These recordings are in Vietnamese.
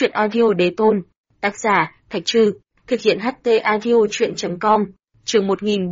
Chuyện audio đế tôn. Tác giả, Thạch Trư. Thực hiện HT audio chuyện.com. Chương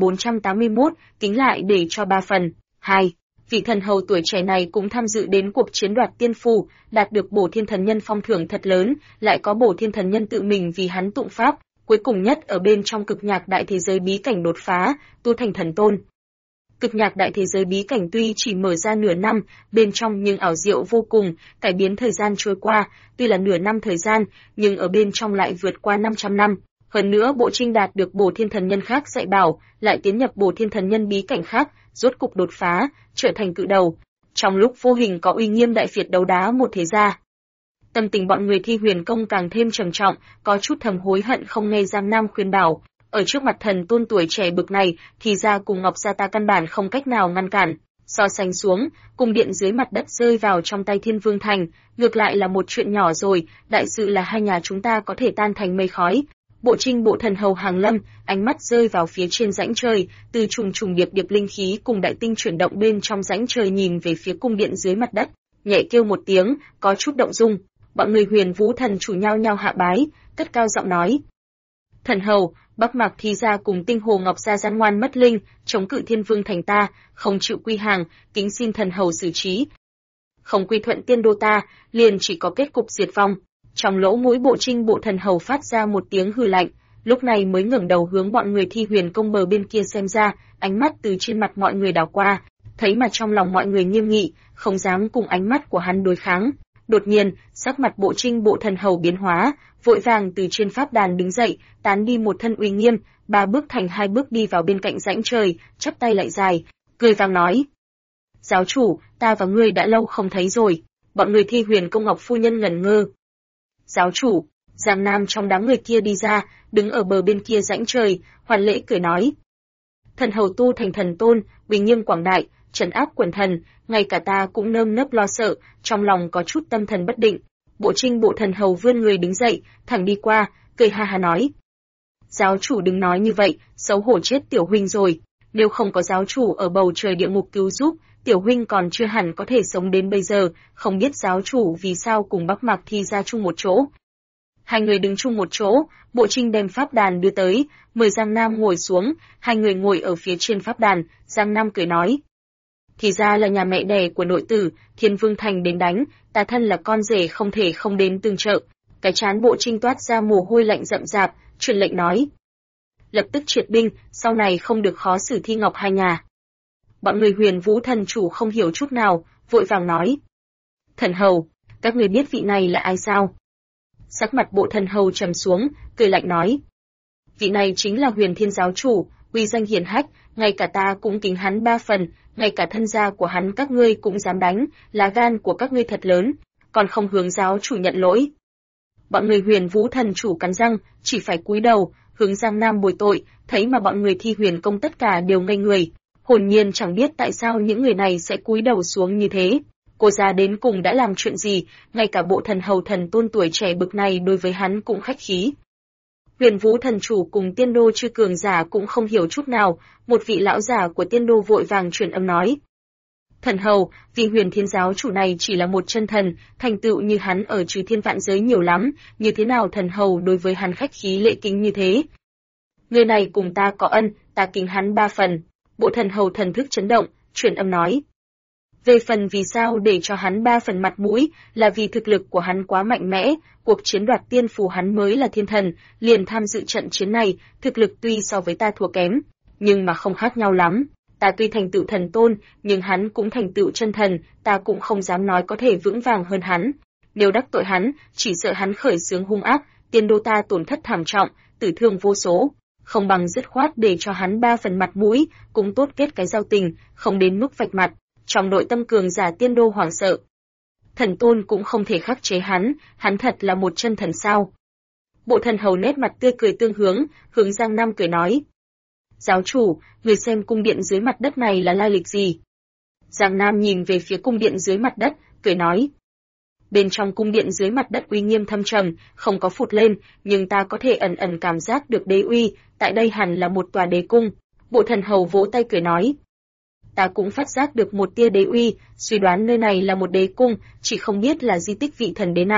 1481, kính lại để cho 3 phần. 2. Vị thần hầu tuổi trẻ này cũng tham dự đến cuộc chiến đoạt tiên phù, đạt được bổ thiên thần nhân phong thưởng thật lớn, lại có bổ thiên thần nhân tự mình vì hắn tụng pháp, cuối cùng nhất ở bên trong cực nhạc đại thế giới bí cảnh đột phá, tu thành thần tôn. Cực nhạc đại thế giới bí cảnh tuy chỉ mở ra nửa năm, bên trong nhưng ảo diệu vô cùng, cải biến thời gian trôi qua, tuy là nửa năm thời gian, nhưng ở bên trong lại vượt qua 500 năm. Hơn nữa Bộ Trinh đạt được bổ thiên thần nhân khác dạy bảo, lại tiến nhập bổ thiên thần nhân bí cảnh khác, rốt cục đột phá, trở thành cự đầu. Trong lúc vô hình có uy nghiêm đại phiệt đấu đá một thế gia. Tâm tình bọn người Thi Huyền Công càng thêm trầm trọng, có chút thầm hối hận không nghe Giang Nam khuyên bảo. Ở trước mặt thần tôn tuổi trẻ bực này, thì ra cùng Ngọc gia ta căn bản không cách nào ngăn cản. So sánh xuống, cung điện dưới mặt đất rơi vào trong tay Thiên Vương Thành, ngược lại là một chuyện nhỏ rồi, đại sự là hai nhà chúng ta có thể tan thành mây khói. Bộ Trinh bộ thần hầu hàng lâm, ánh mắt rơi vào phía trên rãnh trời, từ trùng trùng điệp điệp linh khí cùng đại tinh chuyển động bên trong rãnh trời nhìn về phía cung điện dưới mặt đất, nhẹ kêu một tiếng, có chút động dung. Bọn người Huyền Vũ thần chủ nhau nhau hạ bái, cất cao giọng nói: "Thần hầu, Bắc Mạc Thi gia cùng Tinh Hồ Ngọc gia gian ngoan mất linh, chống cự Thiên Vương Thành ta, không chịu quy hàng, kính xin thần hầu xử trí. Không quy thuận tiên đô ta, liền chỉ có kết cục diệt vong." Trong lỗ mũi Bộ Trinh bộ thần hầu phát ra một tiếng hừ lạnh, lúc này mới ngẩng đầu hướng bọn người Thi Huyền Công bờ bên kia xem ra, ánh mắt từ trên mặt mọi người đảo qua, thấy mà trong lòng mọi người nghiêm nghị, không dám cùng ánh mắt của hắn đối kháng. Đột nhiên, sắc mặt Bộ Trinh bộ thần hầu biến hóa, vội vàng từ trên pháp đàn đứng dậy, tán đi một thân uy nghiêm, 3 bước thành 2 bước đi vào bên cạnh rãnh trời, chắp tay lại dài, cười vang nói: "Giáo chủ, ta và ngươi đã lâu không thấy rồi." Bọn người Thi Huyền Công Ngọc phu nhân ngẩn ngơ. "Giáo chủ." Giang Nam trong đám người kia đi ra, đứng ở bờ bên kia rãnh trời, hoàn lễ cười nói: "Thần hầu tu thành thần tôn, uy nghiêm quảng đại, trấn áp quần thần, ngay cả ta cũng nơm nớp lo sợ, trong lòng có chút tâm thần bất định." Bộ Trinh bộ thần hầu vươn người đứng dậy, thẳng đi qua, cười ha ha nói: "Giáo chủ đừng nói như vậy, xấu hổ chết tiểu huynh rồi. Nếu không có giáo chủ ở bầu trời địa ngục cứu giúp, tiểu huynh còn chưa hẳn có thể sống đến bây giờ, không biết giáo chủ vì sao cùng Bắc Mạc Thi ra chung một chỗ." Hai người đứng chung một chỗ, Bộ Trinh đem pháp đàn đưa tới, mời Giang Nam ngồi xuống, hai người ngồi ở phía trên pháp đàn, Giang Nam cười nói: "Thì ra là nhà mẹ đẻ của nội tử, Thiên Vương Thành đến đánh, ta thân là con rể không thể không đến tương trợ." Cái trán Bộ Trinh toát ra mồ hôi lạnh rậm rạp, truyền lệnh nói: "Lập tức triệt binh, sau này không được khó xử Thi Ngọc hai nhà." Bọn người Huyền Vũ thần chủ không hiểu chút nào, vội vàng nói: "Thần hầu, các người biết vị này là ai sao?" Sắc mặt bộ thần hầu trầm xuống, cười lạnh nói: "Vị này chính là Huyền Thiên giáo chủ, uy danh hiển hách, ngay cả ta cũng kính hắn 3 phần, ngay cả thân gia của hắn các ngươi cũng dám đánh, lá gan của các ngươi thật lớn, còn không hướng giáo chủ nhận lỗi." Bọn người Huyền Vũ thần chủ cắn răng, chỉ phải cúi đầu, hướng Giang Nam bồi tội, thấy mà bọn người Thi Huyền Công tất cả đều ngây người, hồn nhiên chẳng biết tại sao những người này sẽ cúi đầu xuống như thế. Cô già đến cùng đã làm chuyện gì, ngay cả bộ thần hầu thần tôn tuổi trẻ bực này đối với hắn cũng khách khí. Huyền Vũ thần chủ cùng tiên đô chư cường giả cũng không hiểu chút nào, một vị lão giả của tiên đô vội vàng truyền âm nói: "Thần hầu, vì Huyền Thiên giáo chủ này chỉ là một chân thần, thành tựu như hắn ở trừ thiên vạn giới nhiều lắm, như thế nào thần hầu đối với hắn khách khí lễ kính như thế? Người này cùng ta có ân, ta kính hắn 3 phần." Bộ thần hầu thần thức chấn động, truyền âm nói: "Về phần vì sao để cho hắn 3 phần mặt mũi, là vì thực lực của hắn quá mạnh mẽ, cuộc chiến đoạt tiên phù hắn mới là thiên thần, liền tham dự trận chiến này, thực lực tuy so với ta thua kém, nhưng mà không khác nhau lắm. Ta tuy thành tựu thần tôn, nhưng hắn cũng thành tựu chân thần, ta cũng không dám nói có thể vững vàng hơn hắn. Nếu đắc tội hắn, chỉ sợ hắn khởi xướng hung ác, tiên đô ta tổn thất thảm trọng, tử thương vô số. Không bằng dứt khoát để cho hắn 3 phần mặt mũi, cũng tốt kết cái giao tình, không đến mức vạch mặt." Trong nội tâm cường giả tiên đô hoảng sợ. Thần tôn cũng không thể khắc chế hắn thật là một chân thần sao? Bộ thần hầu nét mặt tươi cười tương hướng Giang Nam cười nói: "Giáo chủ, người xem cung điện dưới mặt đất này là lai lịch gì?" Giang Nam nhìn về phía cung điện dưới mặt đất, cười nói: "Bên trong cung điện dưới mặt đất uy nghiêm thâm trầm, không có phụt lên, nhưng ta có thể ẩn ẩn cảm giác được đế uy, tại đây hẳn là một tòa đế cung." Bộ thần hầu vỗ tay cười nói: "Ta cũng phát giác được một tia đế uy, suy đoán nơi này là một đế cung, chỉ không biết là di tích vị thần đế nào."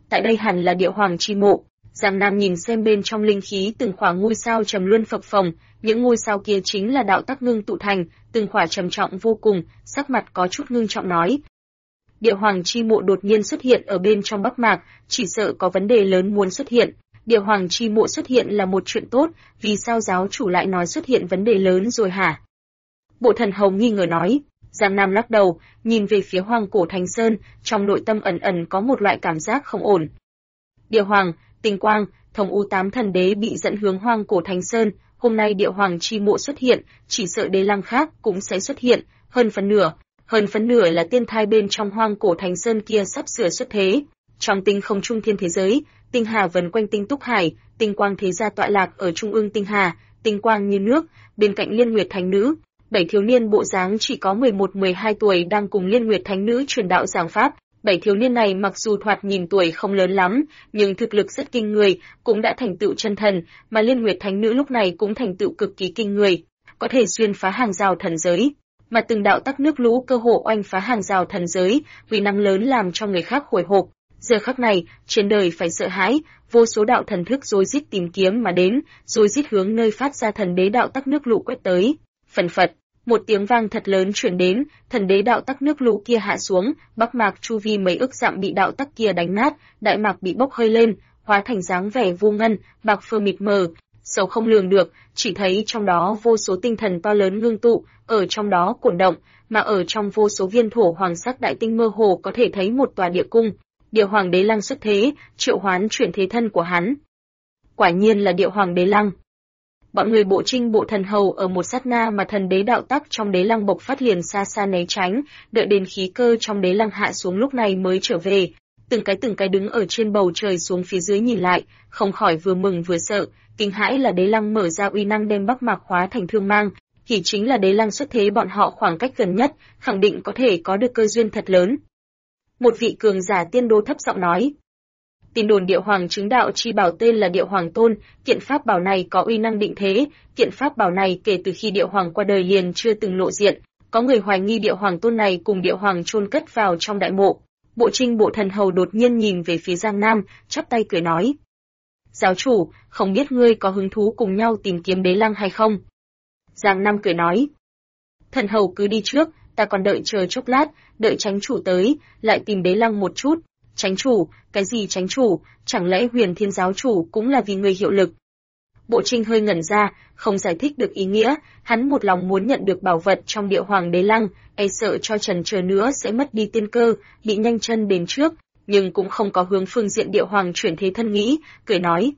tại đây hẳn là địa hoàng chi mộ. Giang Nam nhìn xem bên trong linh khí từng khỏa ngôi sao trầm luân phập phồng, những ngôi sao kia chính là đạo tắc ngưng tụ thành, từng khỏa trầm trọng vô cùng, sắc mặt có chút ngưng trọng nói. Địa hoàng chi mộ đột nhiên xuất hiện ở bên trong Bắc Mạc, chỉ sợ có vấn đề lớn muốn xuất hiện. Địa hoàng chi mộ xuất hiện là một chuyện tốt, vì sao giáo chủ lại nói xuất hiện vấn đề lớn rồi hả? Bộ Thần Hầu nghi ngờ nói. Giang Nam lắc đầu, nhìn về phía Hoang Cổ Thánh Sơn, trong nội tâm ẩn ẩn có một loại cảm giác không ổn. Địa hoàng, Tinh Quang, Thông U8 thần đế bị dẫn hướng Hoang Cổ Thánh Sơn, hôm nay địa hoàng chi mộ xuất hiện, chỉ sợ đế lăng khác cũng sẽ xuất hiện, hơn phần nửa là tiên thai bên trong Hoang Cổ Thánh Sơn kia sắp sửa xuất thế. Trong tinh không trung thiên thế giới, tinh hà vần quanh tinh túc hải, tinh quang thế gia tọa lạc ở trung ương tinh hà, tinh quang như nước, bên cạnh Liên Nguyệt Thánh Nữ, 7 thiếu niên bộ dáng chỉ có 11-12 tuổi đang cùng Liên Nguyệt Thánh Nữ truyền đạo giảng pháp. 7 thiếu niên này mặc dù thoạt nhìn tuổi không lớn lắm, nhưng thực lực rất kinh người, cũng đã thành tựu chân thần, mà Liên Nguyệt Thánh Nữ lúc này cũng thành tựu cực kỳ kinh người, có thể xuyên phá hàng rào thần giới. Mà từng đạo tắc nước lũ cơ hồ oanh phá hàng rào thần giới, uy năng lớn làm cho người khác hồi hộp. Giờ khắc này, trên đời phải sợ hãi, vô số đạo thần thức rối rít tìm kiếm mà đến, rối rít hướng nơi phát ra thần đế đạo tắc nước lũ quét tới. Phần phật, một tiếng vang thật lớn truyền đến, thần đế đạo tắc nước lũ kia hạ xuống, Bắc Mạc chu vi mấy ức dặm bị đạo tắc kia đánh nát, đại mạc bị bốc hơi lên, hóa thành dáng vẻ vô ngân, bạc phơ mịt mờ, sâu không lường được, chỉ thấy trong đó vô số tinh thần to lớn ngưng tụ, ở trong đó cuộn động, mà ở trong vô số viên thổ hoàng sắc đại tinh mơ hồ có thể thấy một tòa địa cung. Địa hoàng đế lăng xuất thế, triệu hoán chuyển thế thân của hắn. Quả nhiên là địa hoàng đế lăng. Bọn người Bộ Trinh Bộ Thần Hầu ở một sát na mà thần đế đạo tắc trong đế lăng bộc phát liền xa xa né tránh, đợi đến khí cơ trong đế lăng hạ xuống lúc này mới trở về. Từng cái đứng ở trên bầu trời xuống phía dưới nhìn lại, không khỏi vừa mừng vừa sợ, kinh hãi là đế lăng mở ra uy năng đem Bắc Mạc hóa thành thương mang, thì chính là đế lăng xuất thế bọn họ khoảng cách gần nhất, khẳng định có thể có được cơ duyên thật lớn. Một vị cường giả tiên đô thấp giọng nói. Tin đồn địa hoàng chứng đạo chi bảo tên là địa hoàng tôn, kiện pháp bảo này có uy năng định thế, kiện pháp bảo này kể từ khi địa hoàng qua đời liền chưa từng lộ diện, có người hoài nghi địa hoàng tôn này cùng địa hoàng chôn cất vào trong đại mộ. Bộ Trinh Bộ Thần Hầu đột nhiên nhìn về phía Giang Nam, chắp tay cười nói. Giáo chủ, không biết ngươi có hứng thú cùng nhau tìm kiếm đế lăng hay không? Giang Nam cười nói. Thần Hầu cứ đi trước, ta còn đợi chờ chốc lát, đợi chánh chủ tới, lại tìm đế lăng một chút. Chánh chủ, cái gì chánh chủ, chẳng lẽ Huyền Thiên giáo chủ cũng là vì người hiệu lực? Bộ Trinh hơi ngẩn ra, không giải thích được ý nghĩa, hắn một lòng muốn nhận được bảo vật trong địa hoàng đế lăng, e sợ cho chần chờ nữa sẽ mất đi tiên cơ, bị nhanh chân đến trước, nhưng cũng không có hướng phương diện địa hoàng chuyển thế thân nghĩ, cười nói.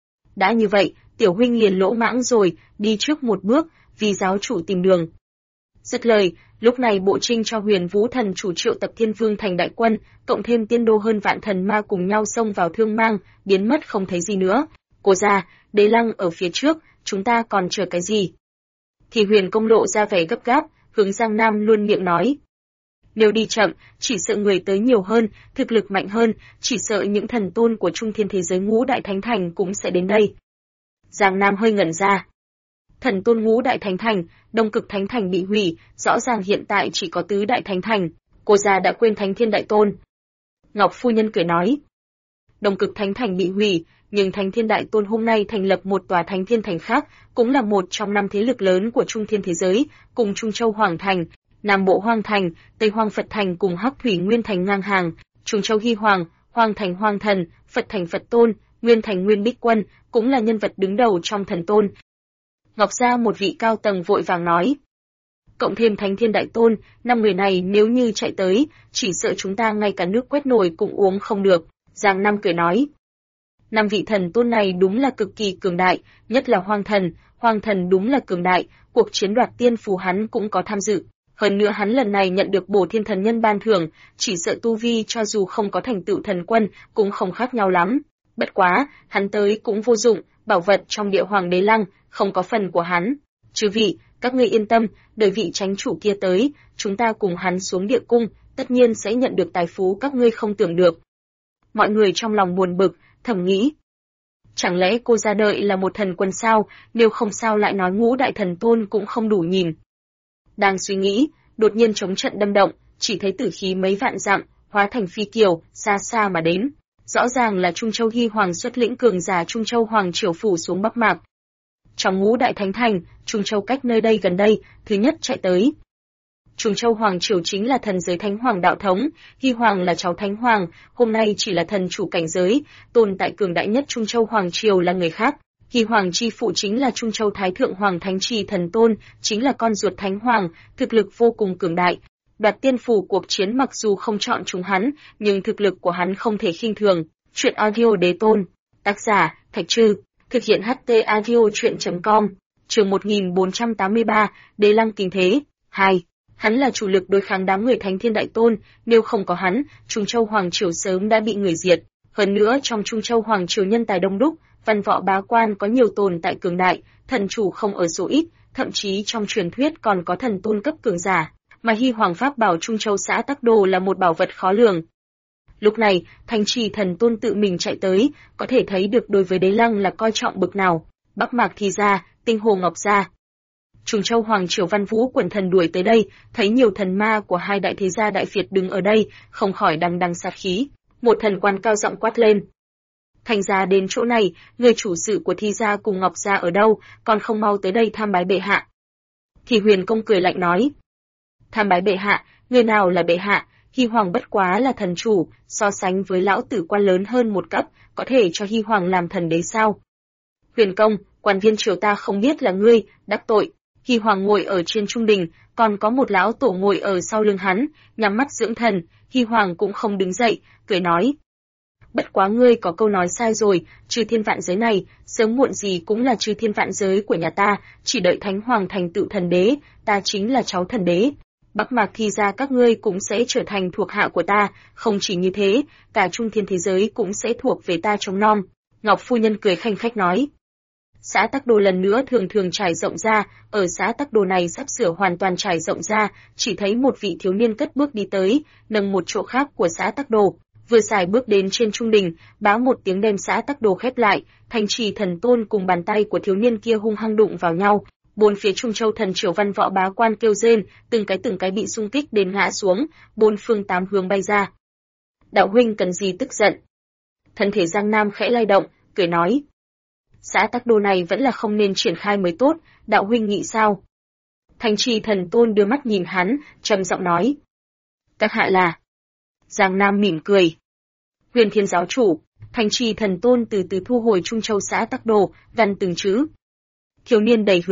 Đã như vậy, tiểu huynh liền lỗ mãng rồi, đi trước một bước, vì giáo chủ tìm đường. Dứt lời, lúc này Bộ Trinh cho Huyền Vũ thần chủ triệu tập Thiên Vương thành đại quân, cộng thêm tiên đô hơn vạn thần ma cùng nhau xông vào thương mang, biến mất không thấy gì nữa. Cô ra, đế lăng ở phía trước, chúng ta còn chờ cái gì? Thì Huyền Công lộ ra vẻ gấp gáp, hướng Giang Nam luôn miệng nói. Nếu đi chậm, chỉ sợ người tới nhiều hơn, thực lực mạnh hơn, chỉ sợ những thần tôn của trung thiên thế giới ngũ đại thánh thành cũng sẽ đến đây. Giang Nam hơi ngẩn ra. Thần tôn ngũ đại thánh thành, Đông Cực thánh thành bị hủy, rõ ràng hiện tại chỉ có tứ đại thánh thành, cô già đã quên Thánh Thiên đại tôn. Ngọc phu nhân cười nói. Đông Cực thánh thành bị hủy, nhưng Thánh Thiên đại tôn hôm nay thành lập một tòa Thánh Thiên thành khác, cũng là một trong 5 thế lực lớn của trung thiên thế giới, cùng Trung Châu Hoàng thành, Nam Bộ Hoang thành, Tây Hoang Phật thành cùng Hắc Thủy Nguyên thành ngang hàng, Trung Châu Hy Hoàng, Hoang thành Hoang thần, Phật thành Phật tôn, Nguyên thành Nguyên Bích Quân, cũng là nhân vật đứng đầu trong thần tôn. Ngọc gia một vị cao tầng vội vàng nói. Cộng thêm Thánh Thiên đại tôn, 5 người này nếu như chạy tới, chỉ sợ chúng ta ngay cả nước quét nồi cũng uống không được. Giang Nam cười nói. 5 vị thần tôn này đúng là cực kỳ cường đại, nhất là Hoang thần đúng là cường đại, cuộc chiến đoạt tiên phù hắn cũng có tham dự. Hơn nữa hắn lần này nhận được Bổ Thiên thần nhân ban thưởng, chỉ sợ tu vi cho dù không có thành tựu thần quân, cũng không khác nhau lắm. Bất quá, hắn tới cũng vô dụng, bảo vật trong địa hoàng đế lăng, không có phần của hắn. Chư vị, các ngươi yên tâm, đợi vị chánh chủ kia tới, chúng ta cùng hắn xuống địa cung, tất nhiên sẽ nhận được tài phú các ngươi không tưởng được. Mọi người trong lòng buồn bực, thầm nghĩ. Chẳng lẽ cô ra đợi là một thần quân sao, nếu không sao lại nói ngũ đại thần tôn cũng không đủ nhìn. Đang suy nghĩ, đột nhiên trống trận đâm động, chỉ thấy tử khí mấy vạn dặm, hóa thành phi kiều, xa xa mà đến. Rõ ràng là Trung Châu Hy Hoàng xuất lĩnh cường giả Trung Châu Hoàng triều phủ xuống Bắc Mạc. Trong ngũ đại thánh thành, Trung Châu cách nơi đây gần đây, thứ nhất chạy tới. Trung Châu Hoàng triều chính là thần giới Thánh Hoàng đạo thống, Hy Hoàng là cháu Thánh Hoàng, hôm nay chỉ là thần chủ cảnh giới, tồn tại cường đại nhất Trung Châu Hoàng triều là người khác. Hy Hoàng chi phụ chính là Trung Châu Thái Thượng Hoàng Thánh Trì Thần Tôn, chính là con ruột Thánh Hoàng, thực lực vô cùng cường đại. Đoạt tiên phủ cuộc chiến mặc dù không chọn chúng hắn, nhưng thực lực của hắn không thể khinh thường. Chuyện audio đế tôn. Tác giả, Thạch Trư. Thực hiện HT audio chuyện.com. Chương 1483, Đế Lăng Kinh Thế. 2. Hắn là chủ lực đối kháng đám người Thánh Thiên Đại Tôn, nếu không có hắn, Trung Châu Hoàng triều sớm đã bị người diệt. Hơn nữa trong Trung Châu Hoàng triều nhân tài đông đúc, văn võ bá quan có nhiều tồn tại cường đại, thần chủ không ở số ít, thậm chí trong truyền thuyết còn có thần tôn cấp cường giả, mà Hy Hoàng pháp bảo Trung Châu xã Tắc Đồ là một bảo vật khó lường. Lúc này, Thánh Trì Thần Tôn tự mình chạy tới, có thể thấy được đối với Đế Lăng là coi trọng bực nào. Bắc Mạc Thi Gia, Tinh Hồ Ngọc Gia. Trung Châu Hoàng triều Văn Vũ quần thần đuổi tới đây, thấy nhiều thần ma của hai đại thế gia đại Việt đứng ở đây, không khỏi đằng đằng sát khí. Một thần quan cao giọng quát lên: Thành gia đến chỗ này, người chủ sự của Thi gia cùng Ngọc gia ở đâu, còn không mau tới đây tham bái bệ hạ. Thì Huyền Công cười lạnh nói: Tham bái bệ hạ, người nào là bệ hạ? Hy Hoàng bất quá là thần chủ, so sánh với lão tử quan lớn hơn một cấp, có thể cho Hy Hoàng làm thần đế sao? Huyền Công, quan viên triều ta không biết là ngươi, đắc tội. Hy Hoàng ngồi ở trên trung đình, còn có một lão tổ ngồi ở sau lưng hắn, nhắm mắt dưỡng thần. Hy Hoàng cũng không đứng dậy, cười nói: Bất quá ngươi có câu nói sai rồi, chư thiên vạn giới này, sớm muộn gì cũng là chư thiên vạn giới của nhà ta, chỉ đợi Thánh Hoàng thành tựu thần đế, ta chính là cháu thần đế. Bắc Mạc Thi gia các ngươi cũng sẽ trở thành thuộc hạ của ta, không chỉ như thế, cả trung thiên thế giới cũng sẽ thuộc về ta trông nom. Ngọc phu nhân cười khanh khách nói. Xã Tắc Đồ lần nữa thường thường trải rộng ra, ở xã Tắc Đồ này sắp sửa hoàn toàn trải rộng ra, chỉ thấy một vị thiếu niên cất bước đi tới, nâng một chỗ khác của xã Tắc Đồ, vừa xài bước đến trên trung đình, báo một tiếng đem xã Tắc Đồ khép lại, Thánh Trì Thần Tôn cùng bàn tay của thiếu niên kia hung hăng đụng vào nhau. Bốn phía Trung Châu thần triều văn võ bá quan kêu rên, từng cái bị xung kích đến ngã xuống, bốn phương tám hướng bay ra. Đạo huynh cần gì tức giận? Thân thể Giang Nam khẽ lay động, cười nói. Xã Tắc Đô này vẫn là không nên triển khai mới tốt, đạo huynh nghĩ sao? Thánh Trì Thần Tôn đưa mắt nhìn hắn, trầm giọng nói. Các hạ là. Giang Nam mỉm cười. Huyền Thiên giáo chủ. Thánh Trì Thần Tôn từ từ thu hồi Trung Châu xã Tắc Đồ, gằn từng chữ. Thiếu niên đầy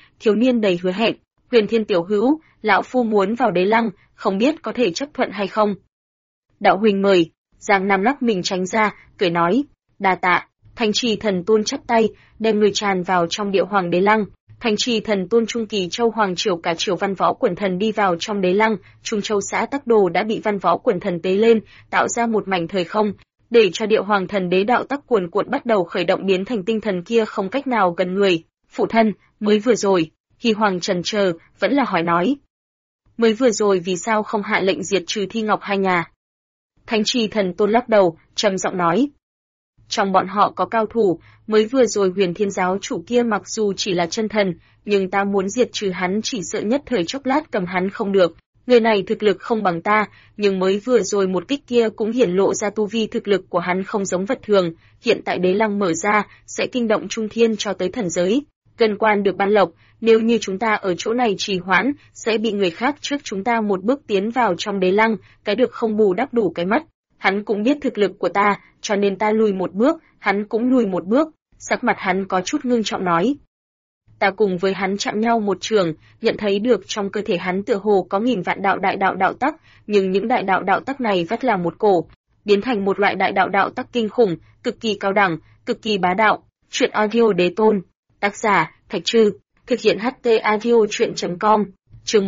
hứa hẹn, Huyền Thiên tiểu hữu, lão phu muốn vào Đế Lăng, không biết có thể chấp thuận hay không. Đạo huynh mời. Giang Nam lắc mình tránh ra, cười nói, đa tạ. Thánh Trì Thần Tôn chắp tay, đem người tràn vào trong Địa Hoàng Đế Lăng. Thánh Trì Thần Tôn trung kỳ Châu Hoàng triều cả triều văn võ quần thần đi vào trong Đế Lăng, Trung Châu xã Tắc Đồ đã bị văn võ quần thần tế lên, tạo ra một mảnh thời không, để cho Địa Hoàng Thần Đế đạo tắc cuồn cuộn bắt đầu khởi động, biến thành tinh thần kia không cách nào gần người. Phụ thân, mới vừa rồi, Hy Hoàng chần chờ, vẫn là hỏi nói. Mới vừa rồi vì sao không hạ lệnh diệt trừ Thi Ngọc hai nhà? Thánh Trì Thần Tôn lắc đầu, trầm giọng nói. Trong bọn họ có cao thủ, mới vừa rồi Huyền Thiên giáo chủ kia mặc dù chỉ là chân thần, nhưng ta muốn diệt trừ hắn chỉ sợ nhất thời chốc lát cầm hắn không được. Người này thực lực không bằng ta, nhưng mới vừa rồi một kích kia cũng hiển lộ ra tu vi thực lực của hắn không giống vật thường, hiện tại Đế Lăng mở ra, sẽ kinh động trung thiên cho tới thần giới. Gần quan được ban lộc, nếu như chúng ta ở chỗ này trì hoãn, sẽ bị người khác trước chúng ta một bước tiến vào trong Đế Lăng, cái được không bù đắp đủ cái mất. Hắn cũng biết thực lực của ta, cho nên ta lùi một bước, hắn cũng lùi một bước. Sắc mặt hắn có chút ngưng trọng nói. Ta cùng với hắn chạm nhau một trường, nhận thấy được trong cơ thể hắn tựa hồ có nghìn vạn đại đạo đạo tắc, nhưng những đại đạo đạo tắc này vắt là một cổ, biến thành một loại đại đạo đạo tắc kinh khủng, cực kỳ cao đẳng, cực kỳ bá đạo. Chuyện audio đế tôn. Tác giả, Thạch Trư. Thực hiện HT audio chuyện.com. Chương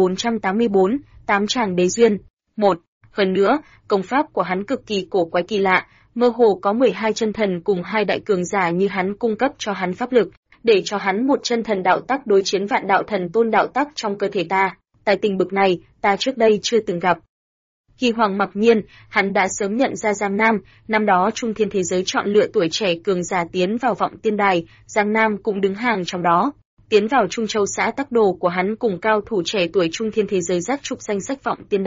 1484, Tám Tràng Đế Duyên. 1. Hơn nữa, công pháp của hắn cực kỳ cổ quái kỳ lạ, mơ hồ có 12 chân thần cùng hai đại cường giả như hắn cung cấp cho hắn pháp lực, để cho hắn một chân thần đạo tắc đối chiến vạn đạo thần tôn đạo tắc trong cơ thể ta. Tài tình bực này, ta trước đây chưa từng gặp. Hy Hoàng mặc nhiên, hắn đã sớm nhận ra Giang Nam, năm đó trung thiên thế giới chọn lựa tuổi trẻ cường giả tiến vào vọng tiên đài, Giang Nam cũng đứng hàng trong đó. Tiến vào Trung Châu xã Tắc Đồ của hắn cùng cao thủ trẻ tuổi trung thiên thế giới giác trục danh sách vọng tiên đài.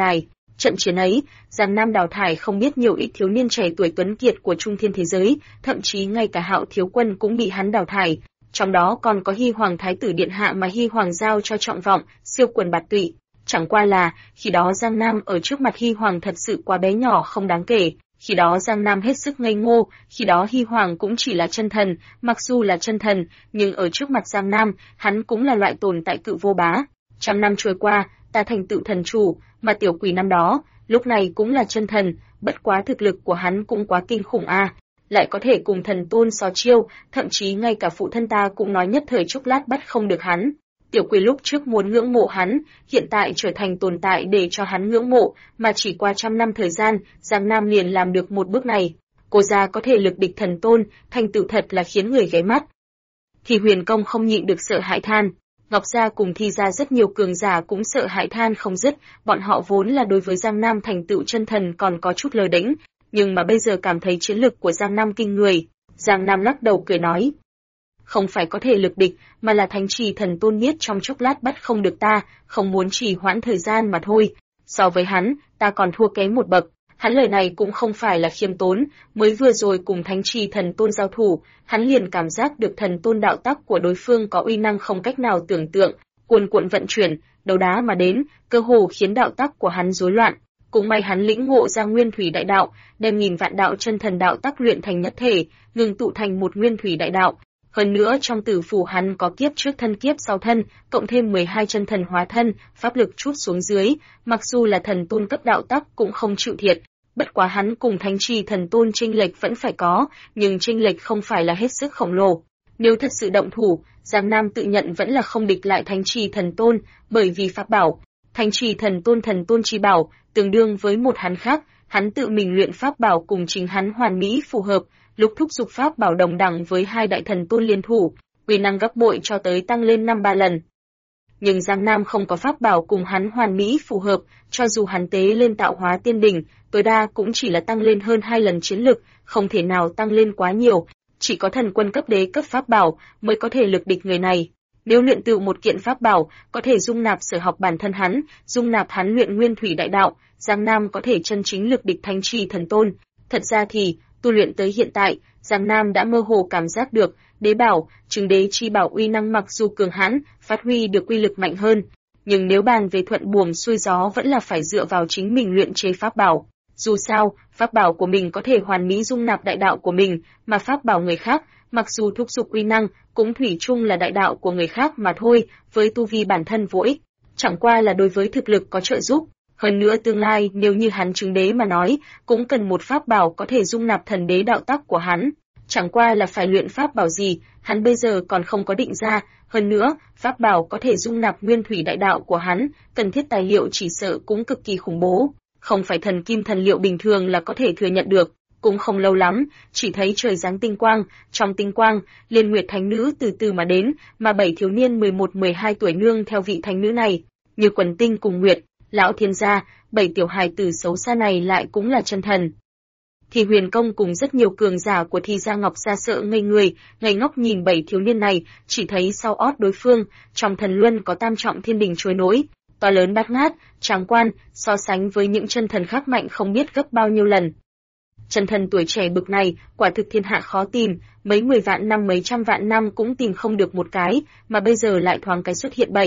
Trận chiến ấy, Giang Nam đào thải không biết nhiều ít thiếu niên trẻ tuổi tuấn kiệt của trung thiên thế giới, thậm chí ngay cả Hạo thiếu quân cũng bị hắn đào thải. Trong đó còn có Hy Hoàng Thái tử điện hạ mà Hy Hoàng giao cho Trọng Vọng, siêu quần bạt tụy. Chẳng qua là, khi đó Giang Nam ở trước mặt Hy Hoàng thật sự quá bé nhỏ không đáng kể. Khi đó Giang Nam hết sức ngây ngô, khi đó Hy Hoàng cũng chỉ là chân thần, mặc dù là chân thần, nhưng ở trước mặt Giang Nam, hắn cũng là loại tồn tại cự vô bá. Trăm năm trôi qua, ta thành tựu thần chủ, mà tiểu quỷ năm đó, lúc này cũng là chân thần, bất quá thực lực của hắn cũng quá kinh khủng a, lại có thể cùng thần tôn so chiêu, thậm chí ngay cả phụ thân ta cũng nói nhất thời chốc lát bắt không được hắn. Tiểu quỷ lúc trước muốn ngưỡng mộ hắn, hiện tại trở thành tồn tại để cho hắn ngưỡng mộ, mà chỉ qua trăm năm thời gian, Giang Nam liền làm được một bước này. Cô gia có thể lực địch thần tôn, thành tựu thật là khiến người ghé mắt. Thì Huyền Công không nhịn được sợ hãi than. Ngọc gia cùng Thi gia rất nhiều cường giả cũng sợ hãi than không dứt, bọn họ vốn là đối với Giang Nam thành tựu chân thần còn có chút lờ đễnh, nhưng mà bây giờ cảm thấy chiến lực của Giang Nam kinh người. Giang Nam lắc đầu cười nói, không phải có thể lực địch, mà là thánh trì thần tôn biết trong chốc lát bắt không được ta, không muốn trì hoãn thời gian mà thôi. So với hắn, ta còn thua kém một bậc. Hắn lời này cũng không phải là khiêm tốn, mới vừa rồi cùng thánh trì thần tôn giao thủ, hắn liền cảm giác được thần tôn đạo tắc của đối phương có uy năng không cách nào tưởng tượng, cuồn cuộn vận chuyển, đấu đá mà đến, cơ hồ khiến đạo tắc của hắn rối loạn. Cũng may hắn lĩnh ngộ ra nguyên thủy đại đạo, đem nghìn vạn đạo chân thần đạo tắc luyện thành nhất thể, ngừng tụ thành một nguyên thủy đại đạo. Hơn nữa trong tử phủ hắn có kiếp trước thân kiếp sau thân, cộng thêm 12 chân thần hóa thân, pháp lực trút xuống dưới, mặc dù là thần tôn cấp đạo tắc cũng không chịu thiệt. Bất quá hắn cùng thánh trì thần tôn chênh lệch vẫn phải có, nhưng chênh lệch không phải là hết sức khổng lồ. Nếu thật sự động thủ, Giang Nam tự nhận vẫn là không địch lại thánh trì thần tôn, bởi vì pháp bảo, thánh trì thần tôn chi bảo, tương đương với một hắn khác, hắn tự mình luyện pháp bảo cùng chính hắn hoàn mỹ phù hợp, lúc thúc giục pháp bảo đồng đẳng với hai đại thần tôn liên thủ, uy năng gấp bội cho tới tăng lên 5-3 lần. Nhưng Giang Nam không có pháp bảo cùng hắn hoàn mỹ phù hợp, cho dù hắn tế lên tạo hóa tiên đỉnh, tối đa cũng chỉ là tăng lên hơn 2 lần chiến lực, không thể nào tăng lên quá nhiều, chỉ có thần quân cấp đế cấp pháp bảo mới có thể lực địch người này. Nếu luyện tựu một kiện pháp bảo, có thể dung nạp sở học bản thân hắn, dung nạp hắn luyện nguyên thủy đại đạo, Giang Nam có thể chân chính lực địch thánh trì thần tôn. Thật ra thì, tu luyện tới hiện tại, Giang Nam đã mơ hồ cảm giác được, đế bảo, chứng đế chi bảo uy năng mặc dù cường hãn, phát huy được uy lực mạnh hơn, nhưng nếu bàn về thuận buồm xuôi gió vẫn là phải dựa vào chính mình luyện chế pháp bảo. Dù sao, pháp bảo của mình có thể hoàn mỹ dung nạp đại đạo của mình, mà pháp bảo người khác, mặc dù thúc giục uy năng, cũng thủy chung là đại đạo của người khác mà thôi, với tu vi bản thân vô ích, chẳng qua là đối với thực lực có trợ giúp. Hơn nữa tương lai nếu như hắn chứng đế mà nói, cũng cần một pháp bảo có thể dung nạp thần đế đạo tắc của hắn. Chẳng qua là phải luyện pháp bảo gì, hắn bây giờ còn không có định ra, hơn nữa, pháp bảo có thể dung nạp nguyên thủy đại đạo của hắn, cần thiết tài liệu chỉ sợ cũng cực kỳ khủng bố, không phải thần kim thần liệu bình thường là có thể thừa nhận được. Cũng không lâu lắm, chỉ thấy trời giáng tinh quang, trong tinh quang, Liên Nguyệt Thánh Nữ từ từ mà đến, mà 7 thiếu niên 11-12 tuổi nương theo vị thánh nữ này, như quần tinh cùng nguyệt, lão thiên gia, 7 tiểu hài tử xấu xa này lại cũng là chân thần. Thì Huyền Công cùng rất nhiều cường giả của Thi gia Ngọc gia sợ ngây người, ngây ngốc nhìn 7 thiếu niên này, chỉ thấy sau ót đối phương, trong thần luân có tam trọng thiên đình trôi nổi, to lớn bát ngát, tráng quan, so sánh với những chân thần khác mạnh không biết gấp bao nhiêu lần. Chân thần tuổi trẻ bực này, quả thực thiên hạ khó tìm, mấy 10 vạn năm mấy trăm vạn năm cũng tìm không được một cái, mà bây giờ lại thoáng cái xuất hiện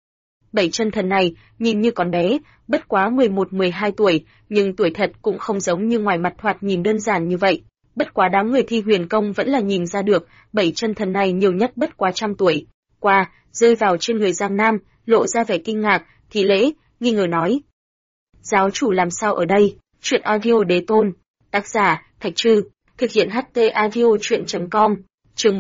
7 chân thần này, nhìn như còn bé, bất quá 11-12 tuổi, nhưng tuổi thật cũng không giống như ngoài mặt thoạt nhìn đơn giản như vậy. Bất quá đám người Thi Huyền Công vẫn là nhìn ra được, 7 chân thần này nhiều nhất bất quá trăm tuổi. Qua, rơi vào trên người Giang Nam, lộ ra vẻ kinh ngạc, thì lễ, nghi ngờ nói. Giáo chủ làm sao ở đây? Chuyện audio đế tôn. Tác giả, Thạch Trư. Thực hiện HT audio chuyện.com. Chương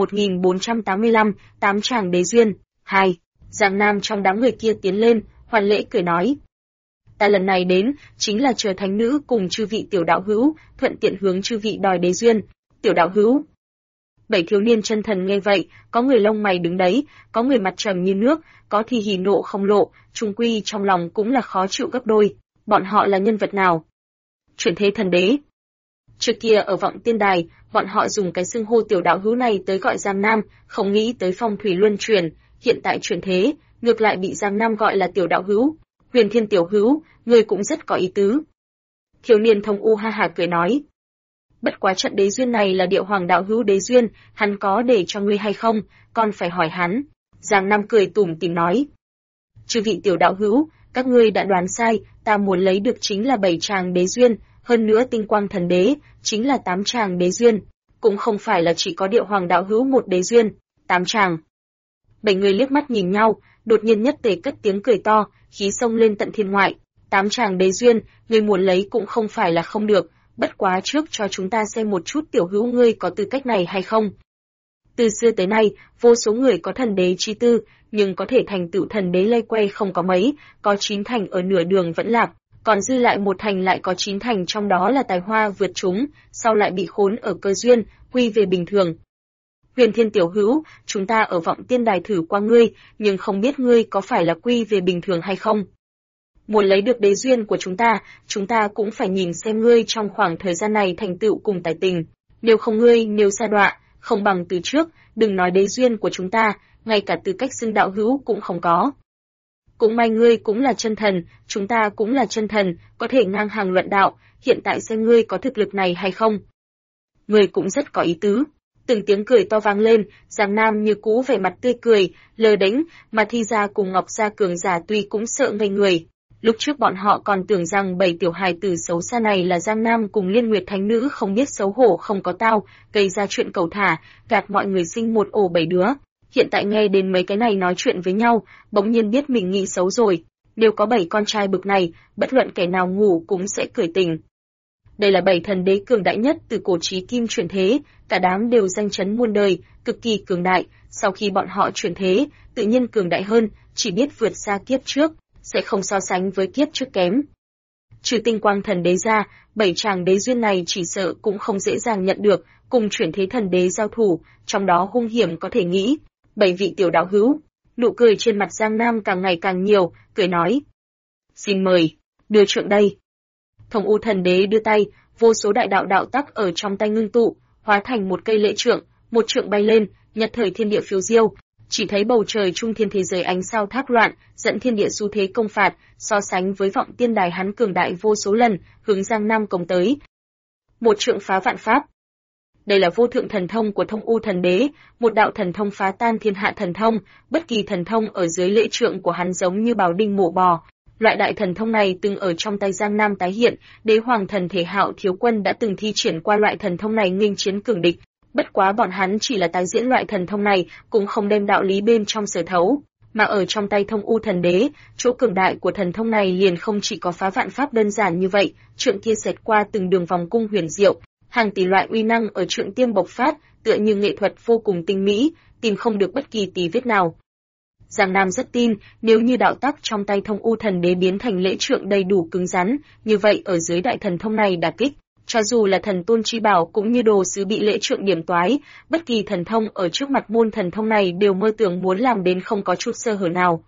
1485, 8 chàng đế duyên. 2. Giang Nam trong đám người kia tiến lên, hoàn lễ cười nói. Ta lần này đến, chính là chờ thánh nữ cùng chư vị tiểu đạo hữu, thuận tiện hướng chư vị đòi đế duyên. Tiểu đạo hữu. 7 thiếu niên chân thần nghe vậy, có người lông mày đứng đấy, có người mặt trầm như nước, có thì hỉ nộ không lộ, chung quy trong lòng cũng là khó chịu gấp đôi. Bọn họ là nhân vật nào? Chuyển thế thần đế. Trước kia ở Vọng Tiên Đài, bọn họ dùng cái xưng hô tiểu đạo hữu này tới gọi Giang Nam, không nghĩ tới phong thủy luân chuyển, hiện tại chuyển thế, ngược lại bị Giang Nam gọi là tiểu đạo hữu. Huyền Thiên tiểu hữu, ngươi cũng rất có ý tứ. Thiếu niên Thông U ha ha cười nói. Bất quá trận đế duyên này là Địa Hoàng đạo hữu đế duyên, hắn có để cho ngươi hay không, còn phải hỏi hắn. Giang Nam cười tủm tỉm nói. Chư vị tiểu đạo hữu, các ngươi đã đoán sai, ta muốn lấy được chính là 7 tràng đế duyên, hơn nữa tinh quang thần đế, chính là 8 tràng đế duyên, cũng không phải là chỉ có Địa Hoàng đạo hữu một đế duyên, 8 tràng. 7 người liếc mắt nhìn nhau, đột nhiên nhất tề cất tiếng cười to, khí xông lên tận thiên ngoại. 8 tràng đế duyên, ngươi muốn lấy cũng không phải là không được, bất quá trước cho chúng ta xem một chút tiểu hữu ngươi có tư cách này hay không. Từ xưa tới nay, vô số người có thần đế chi tư, nhưng có thể thành tựu thần đế lây quay không có mấy, có 9 thành ở nửa đường vẫn lạc, còn dư lại 1 thành lại có 9 thành trong đó là tài hoa vượt chúng, sau lại bị khốn ở cơ duyên, quy về bình thường. Huyền Thiên tiểu hữu, chúng ta ở Vọng Tiên Đài thử qua ngươi, nhưng không biết ngươi có phải là quy về bình thường hay không. Muốn lấy được đế duyên của chúng ta cũng phải nhìn xem ngươi trong khoảng thời gian này thành tựu cùng tài tình, nếu không ngươi nếu sa đọa, không bằng từ trước, đừng nói đế duyên của chúng ta, ngay cả tư cách xưng đạo hữu cũng không có. Cũng may ngươi cũng là chân thần, chúng ta cũng là chân thần, có thể ngang hàng luận đạo, hiện tại xem ngươi có thực lực này hay không. Ngươi cũng rất có ý tứ. Từng tiếng cười to vang lên, Giang Nam như cũ vẻ mặt tươi cười, lờ đễnh, mà Thi gia cùng Ngọc gia cường giả tuy cũng sợ ngây người. Lúc trước bọn họ còn tưởng rằng 7 tiểu hài tử xấu xa này là Giang Nam cùng Liên Nguyệt Thánh Nữ không biết xấu hổ không có tao, gây ra chuyện cầu thả, gạt mọi người sinh một ổ 7 đứa. Hiện tại nghe đến mấy cái này nói chuyện với nhau, bỗng nhiên biết mình nghĩ xấu rồi. Nếu có 7 con trai bực này, bất luận kẻ nào ngủ cũng sẽ cười tỉnh. Đây là 7 thần đế cường đại nhất từ cổ chí kim chuyển thế, cả đám đều danh chấn muôn đời, cực kỳ cường đại, sau khi bọn họ chuyển thế, tự nhiên cường đại hơn, chỉ biết vượt xa kiếp trước, sẽ không so sánh với kiếp trước kém. Trừ tinh quang thần đế ra, 7 tràng đế duyên này chỉ sợ cũng không dễ dàng nhận được, cùng chuyển thế thần đế giao thủ, trong đó hung hiểm có thể nghĩ. 7 vị tiểu đạo hữu, nụ cười trên mặt Giang Nam càng ngày càng nhiều, cười nói. Xin mời, đưa trượng đây. Thông U thần đế đưa tay, vô số đại đạo đạo tắc ở trong tay ngưng tụ, hóa thành một cây lễ trượng, một trượng bay lên, nhật thời thiên địa phiêu diêu, chỉ thấy bầu trời trung thiên thế giới ánh sao thác loạn, dẫn thiên địa xu thế công phạt, so sánh với Vọng Tiên Đài hắn cường đại vô số lần, hướng Giang Nam công tới. Một trượng phá vạn pháp. Đây là vô thượng thần thông của Thông U thần đế, một đạo thần thông phá tan thiên hạ thần thông, bất kỳ thần thông ở dưới lễ trượng của hắn giống như bào đinh mổ bò. Loại đại thần thông này từng ở trong tay Giang Nam tái hiện, Đế Hoàng thần thể Hạo Thiếu Quân đã từng thi triển qua loại thần thông này nghênh chiến cường địch, bất quá bọn hắn chỉ là tái diễn loại thần thông này, cũng không đem đạo lý bên trong sở thấu, mà ở trong tay Thông U thần đế, chỗ cường đại của thần thông này liền không chỉ có phá vạn pháp đơn giản như vậy, trượng kia xẹt qua từng đường vòng cung huyền diệu, hàng tỷ loại uy năng ở trượng tiêm bộc phát, tựa như nghệ thuật vô cùng tinh mỹ, tìm không được bất kỳ tì vết nào. Giang Nam rất tin, nếu như đạo tắc trong tay Thông U thần đế biến thành lễ trượng đầy đủ cứng rắn, như vậy ở dưới đại thần thông này đả kích, cho dù là thần tôn chi bảo cũng như đồ sứ bị lễ trượng điểm toái, bất kỳ thần thông ở trước mặt môn thần thông này đều mơ tưởng muốn làm đến không có chút sơ hở nào.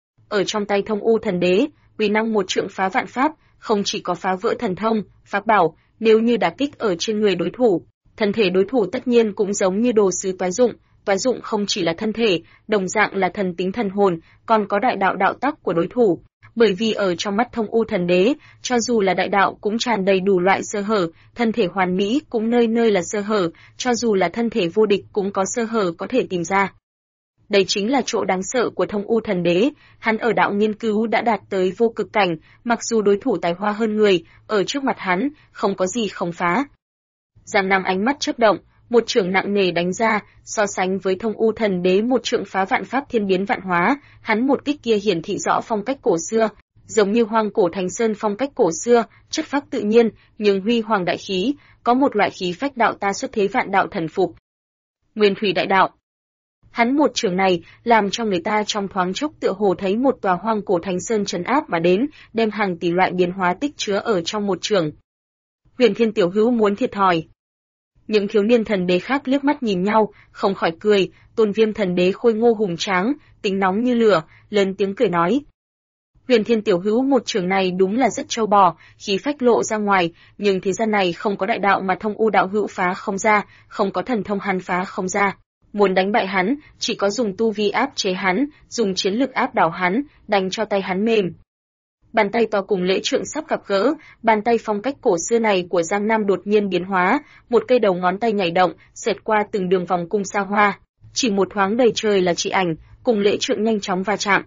Ở trong tay Thông U thần đế, uy năng một trượng phá vạn pháp, không chỉ có phá vỡ thần thông, pháp bảo, nếu như đả kích ở trên người đối thủ, thân thể đối thủ tất nhiên cũng giống như đồ sứ toái dụng không chỉ là thân thể, đồng dạng là thần tính thần hồn, còn có đại đạo đạo tắc của đối thủ. Bởi vì ở trong mắt Thông U thần đế, cho dù là đại đạo cũng tràn đầy đủ loại sơ hở, thân thể hoàn mỹ cũng nơi nơi là sơ hở, cho dù là thân thể vô địch cũng có sơ hở có thể tìm ra. Đây chính là chỗ đáng sợ của Thông U thần đế, hắn ở đạo nghiên cứu đã đạt tới vô cực cảnh, mặc dù đối thủ tài hoa hơn người, ở trước mặt hắn, không có gì không phá. Giang Nam ánh mắt chớp động, một trường nặng nề đánh ra, so sánh với Thông U thần đế một trượng phá vạn pháp thiên biến vạn hóa, hắn một kích kia hiển thị rõ phong cách cổ xưa, giống như hoang cổ thành sơn phong cách cổ xưa, chất phác tự nhiên, nhưng huy hoàng đại khí, có một loại khí phách đạo ta xuất thế vạn đạo thần phục. Nguyên thủy đại đạo. Hắn một trường này, làm cho người ta trong thoáng chốc tựa hồ thấy một tòa hoang cổ thành sơn trấn áp mà đến, đem hàng tỷ loại biến hóa tích chứa ở trong một trường. Huyền Thiên tiểu hữu muốn thiệt thòi. Những thiếu niên thần đế khác liếc mắt nhìn nhau, không khỏi cười, Tôn Viêm thần đế khôi ngô hùng tráng, tính nóng như lửa, lớn tiếng cười nói. Huyền Thiên tiểu hữu một trường này đúng là rất trâu bò, khí phách lộ ra ngoài, nhưng thế gian này không có đại đạo mà Thông U đạo hữu phá không ra, không có thần thông hắn phá không ra. Muốn đánh bại hắn, chỉ có dùng tu vi áp chế hắn, dùng chiến lực áp đảo hắn, đánh cho tay hắn mềm. Bàn tay to cùng lễ trượng sắp gặp gỡ, bàn tay phong cách cổ xưa này của Giang Nam đột nhiên biến hóa, một cây đầu ngón tay nhảy động, xẹt qua từng đường vòng cung xa hoa. Chỉ một thoáng đầy trời là chỉ ảnh, cùng lễ trượng nhanh chóng va chạm.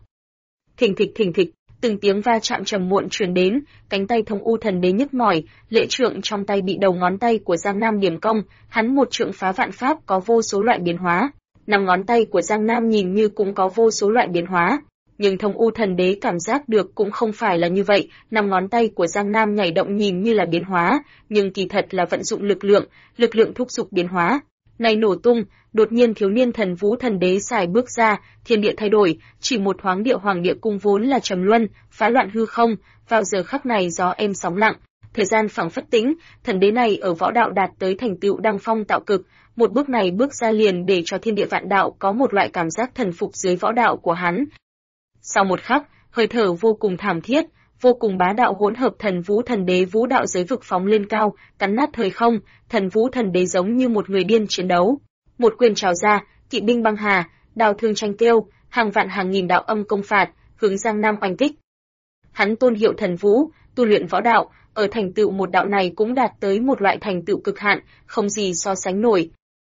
Thình thịch, từng tiếng va chạm trầm muộn truyền đến, cánh tay Thông U Thần Đế nhức mỏi, lễ trượng trong tay bị đầu ngón tay của Giang Nam điểm công, hắn một trượng phá vạn pháp có vô số loại biến hóa. Năm ngón tay của Giang Nam nhìn như cũng có vô số loại biến hóa, nhưng Thông U Thần Đế cảm giác được cũng không phải là như vậy, năm ngón tay của Giang Nam nhảy động nhìn như là biến hóa, nhưng kỳ thật là vận dụng lực lượng thúc giục biến hóa. Này nổ tung, đột nhiên thiếu niên Thần Vũ Thần Đế xài bước ra, thiên địa thay đổi, chỉ một thoáng địa hoàng địa cung vốn là trầm luân, phá loạn hư không, vào giờ khắc này gió êm sóng lặng, thời gian phẳng phất tĩnh, thần đế này ở võ đạo đạt tới thành tựu đăng phong tạo cực, một bước này bước ra liền để cho thiên địa vạn đạo có một loại cảm giác thần phục dưới võ đạo của hắn. Sau một khắc, hơi thở vô cùng thảm thiết, vô cùng bá đạo hỗn hợp Thần Vũ Thần Đế vũ đạo giới vực phóng lên cao, cắn nát thời không, Thần Vũ Thần Đế giống như một người điên chiến đấu. Một quyền trào ra, kỵ binh băng hà, đao thương tranh tiêu, hàng vạn hàng nghìn đạo âm công phạt, hướng Giang Nam oanh kích. Hắn tôn hiệu Thần Vũ, tu luyện võ đạo, ở thành tựu một đạo này cũng đạt tới một loại thành tựu cực hạn, không gì so sánh nổi.